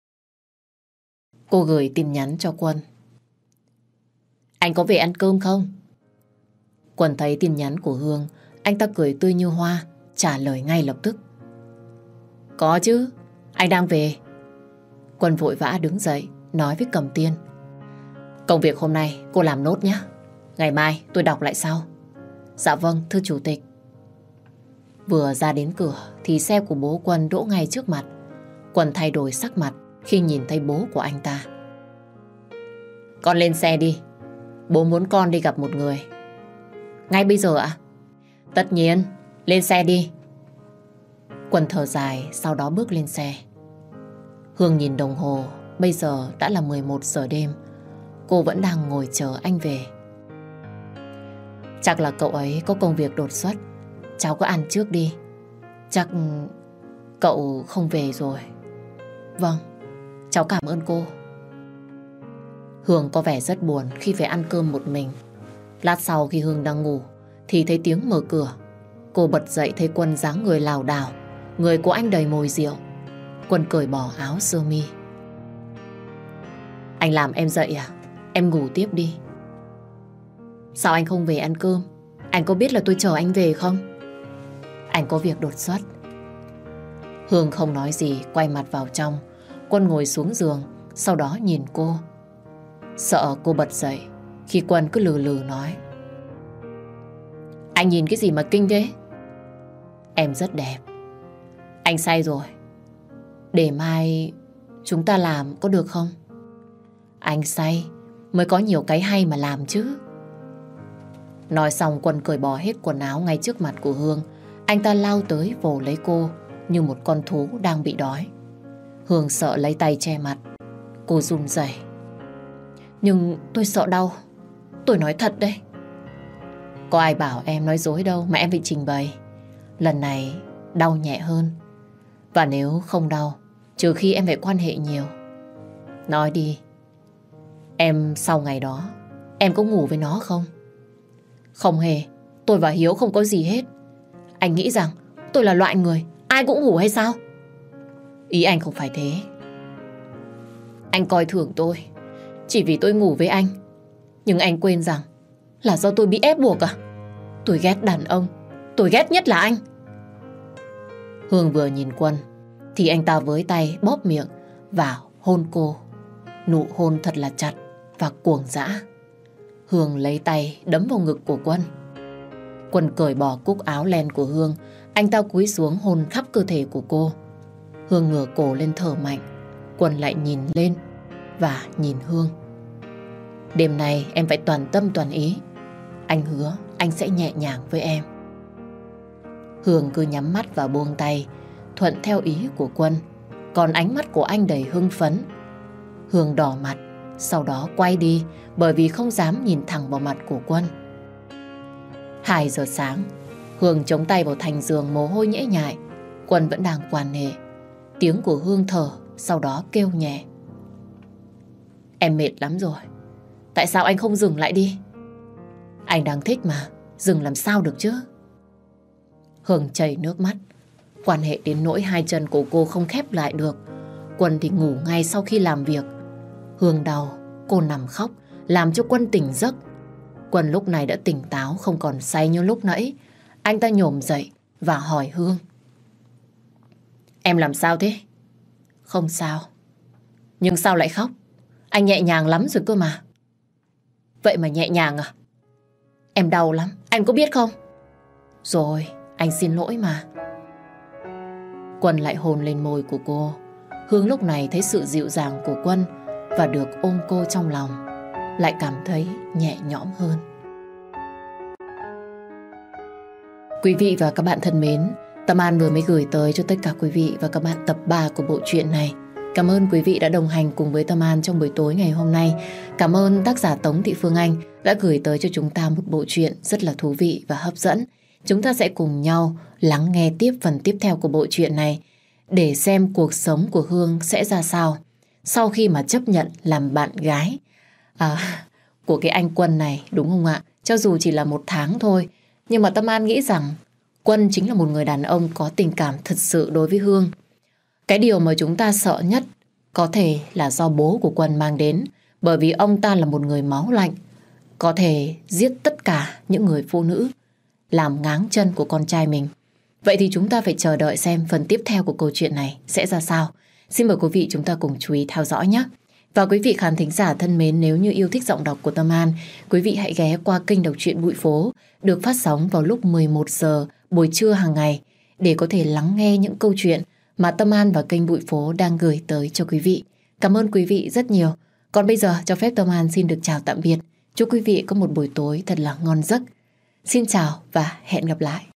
Cô gửi tin nhắn cho Quân. Anh có về ăn cơm không? Quân thấy tin nhắn của Hương, anh ta cười tươi như hoa, trả lời ngay lập tức. Có chứ, anh đang về. Quân vội vã đứng dậy, nói với Cẩm Tiên. Công việc hôm nay cô làm nốt nhé. Ngày mai tôi đọc lại sau. Dạ vâng, thưa chủ tịch. Vừa ra đến cửa thì xe của bố Quân đỗ ngay trước mặt. Quân thay đổi sắc mặt khi nhìn thấy bố của anh ta. Con lên xe đi. Bố muốn con đi gặp một người. Ngay bây giờ ạ? Tất nhiên, lên xe đi. Quân thở dài, sau đó bước lên xe. Hương nhìn đồng hồ, bây giờ đã là 11 giờ đêm. Cô vẫn đang ngồi chờ anh về. Chắc là cậu ấy có công việc đột xuất. Cháu cứ ăn trước đi. Chắc cậu không về rồi. Vâng, cháu cảm ơn cô. Hương có vẻ rất buồn khi phải ăn cơm một mình. Lát sau khi Hương đang ngủ thì thấy tiếng mở cửa. Cô bật dậy thấy Quân dáng người lảo đảo. Người của anh đầy mùi rượu. Quân cởi bỏ áo sơ mi. Anh làm em dậy à? Em ngủ tiếp đi. Sao anh không về ăn cơm? Anh có biết là tôi chờ anh về không? Anh có việc đột xuất. Hương không nói gì, quay mặt vào trong. Quân ngồi xuống giường, sau đó nhìn cô. Sợ cô bật dậy khi Quân cứ lừ lừ nói. Anh nhìn cái gì mà kinh thế? Em rất đẹp. Anh say rồi. Để mai chúng ta làm có được không? Anh say mới có nhiều cái hay mà làm chứ. Nói xong Quân cởi bỏ hết quần áo ngay trước mặt của Hương. Anh ta lao tới vồ lấy cô như một con thú đang bị đói. Hương sợ lấy tay che mặt. Cô run rẩy. Nhưng tôi sợ đau. Tôi nói thật đấy. Có ai bảo em nói dối đâu mà em phải trình bày. Lần này đau nhẹ hơn. Và nếu không đau, trừ khi em phải quan hệ nhiều. Nói đi. Em sau ngày đó em có ngủ với nó không? Không hề. Tôi và Hiếu không có gì hết. Anh nghĩ rằng tôi là loại người ai cũng ngủ hay sao? Ý anh không phải thế. Anh coi thường tôi chỉ vì tôi ngủ với anh. Nhưng anh quên rằng là do tôi bị ép buộc à? Tôi ghét đàn ông. Tôi ghét nhất là anh. Hương vừa nhìn Quân thì anh ta với tay bóp miệng và hôn cô. Nụ hôn thật là chặt và cuồng dã. Hương lấy tay đấm vào ngực của Quân. Quân cởi bỏ cúc áo len của Hương. Anh ta cúi xuống hôn khắp cơ thể của cô. Hương ngửa cổ lên thở mạnh. Quân lại nhìn lên và nhìn Hương. Đêm nay em phải toàn tâm toàn ý. Anh hứa anh sẽ nhẹ nhàng với em. Hương cứ nhắm mắt và buông tay, thuận theo ý của Quân. Còn ánh mắt của anh đầy hưng phấn. Hương đỏ mặt, sau đó quay đi bởi vì không dám nhìn thẳng vào mặt của Quân. 2 giờ sáng, Hương chống tay vào thành giường, mồ hôi nhễ nhại. Quân vẫn đang quan hệ. Tiếng của Hương thở, sau đó kêu nhẹ. Em mệt lắm rồi. Tại sao anh không dừng lại đi? Anh đang thích mà, dừng làm sao được chứ? Hương chảy nước mắt. Quan hệ đến nỗi 2 chân của cô không khép lại được. Quân thì ngủ ngay sau khi làm việc. Hương đau, cô nằm khóc, làm cho Quân tỉnh giấc. Quân lúc này đã tỉnh táo, không còn say như lúc nãy. Anh ta nhổm dậy và hỏi Hương. Em làm sao thế? Không sao. Nhưng sao lại khóc? Anh nhẹ nhàng lắm rồi cơ mà. Vậy mà nhẹ nhàng à? Em đau lắm, anh có biết không? Rồi, anh xin lỗi mà. Quân lại hôn lên môi của cô. Hương lúc này thấy sự dịu dàng của Quân và được ôm cô trong lòng, lại cảm thấy nhẹ nhõm hơn. Quý vị và các bạn thân mến, Tâm An vừa mới gửi tới cho tất cả quý vị và các bạn tập 3 của bộ truyện này. Cảm ơn quý vị đã đồng hành cùng với Tâm An trong buổi tối ngày hôm nay. Cảm ơn tác giả Tống Thị Phương Anh đã gửi tới cho chúng ta một bộ truyện rất là thú vị và hấp dẫn. chúng ta sẽ cùng nhau lắng nghe tiếp phần tiếp theo của bộ truyện này để xem cuộc sống của Hương sẽ ra sao sau khi mà chấp nhận làm bạn gái của cái anh Quân này, đúng không ạ? Cho dù chỉ là 1 tháng thôi, nhưng mà Tâm An nghĩ rằng Quân chính là một người đàn ông có tình cảm thật sự đối với Hương. Cái điều mà chúng ta sợ nhất có thể là do bố của Quân mang đến, bởi vì ông ta là một người máu lạnh, có thể giết tất cả những người phụ nữ làm ngáng chân của con trai mình. Vậy thì chúng ta phải chờ đợi xem phần tiếp theo của câu chuyện này sẽ ra sao. Xin mời quý vị chúng ta cùng chú ý theo dõi nhé. Và quý vị khán thính giả thân mến, nếu như yêu thích giọng đọc của Tâm An, quý vị hãy ghé qua kênh đọc truyện Bụi Phố được phát sóng vào lúc 11 giờ buổi trưa hàng ngày để có thể lắng nghe những câu chuyện mà Tâm An và kênh Bụi Phố đang gửi tới cho quý vị. Cảm ơn quý vị rất nhiều. Còn bây giờ cho phép Tâm An xin được chào tạm biệt. Chúc quý vị có một buổi tối thật là ngon giấc. Xin chào và hẹn gặp lại.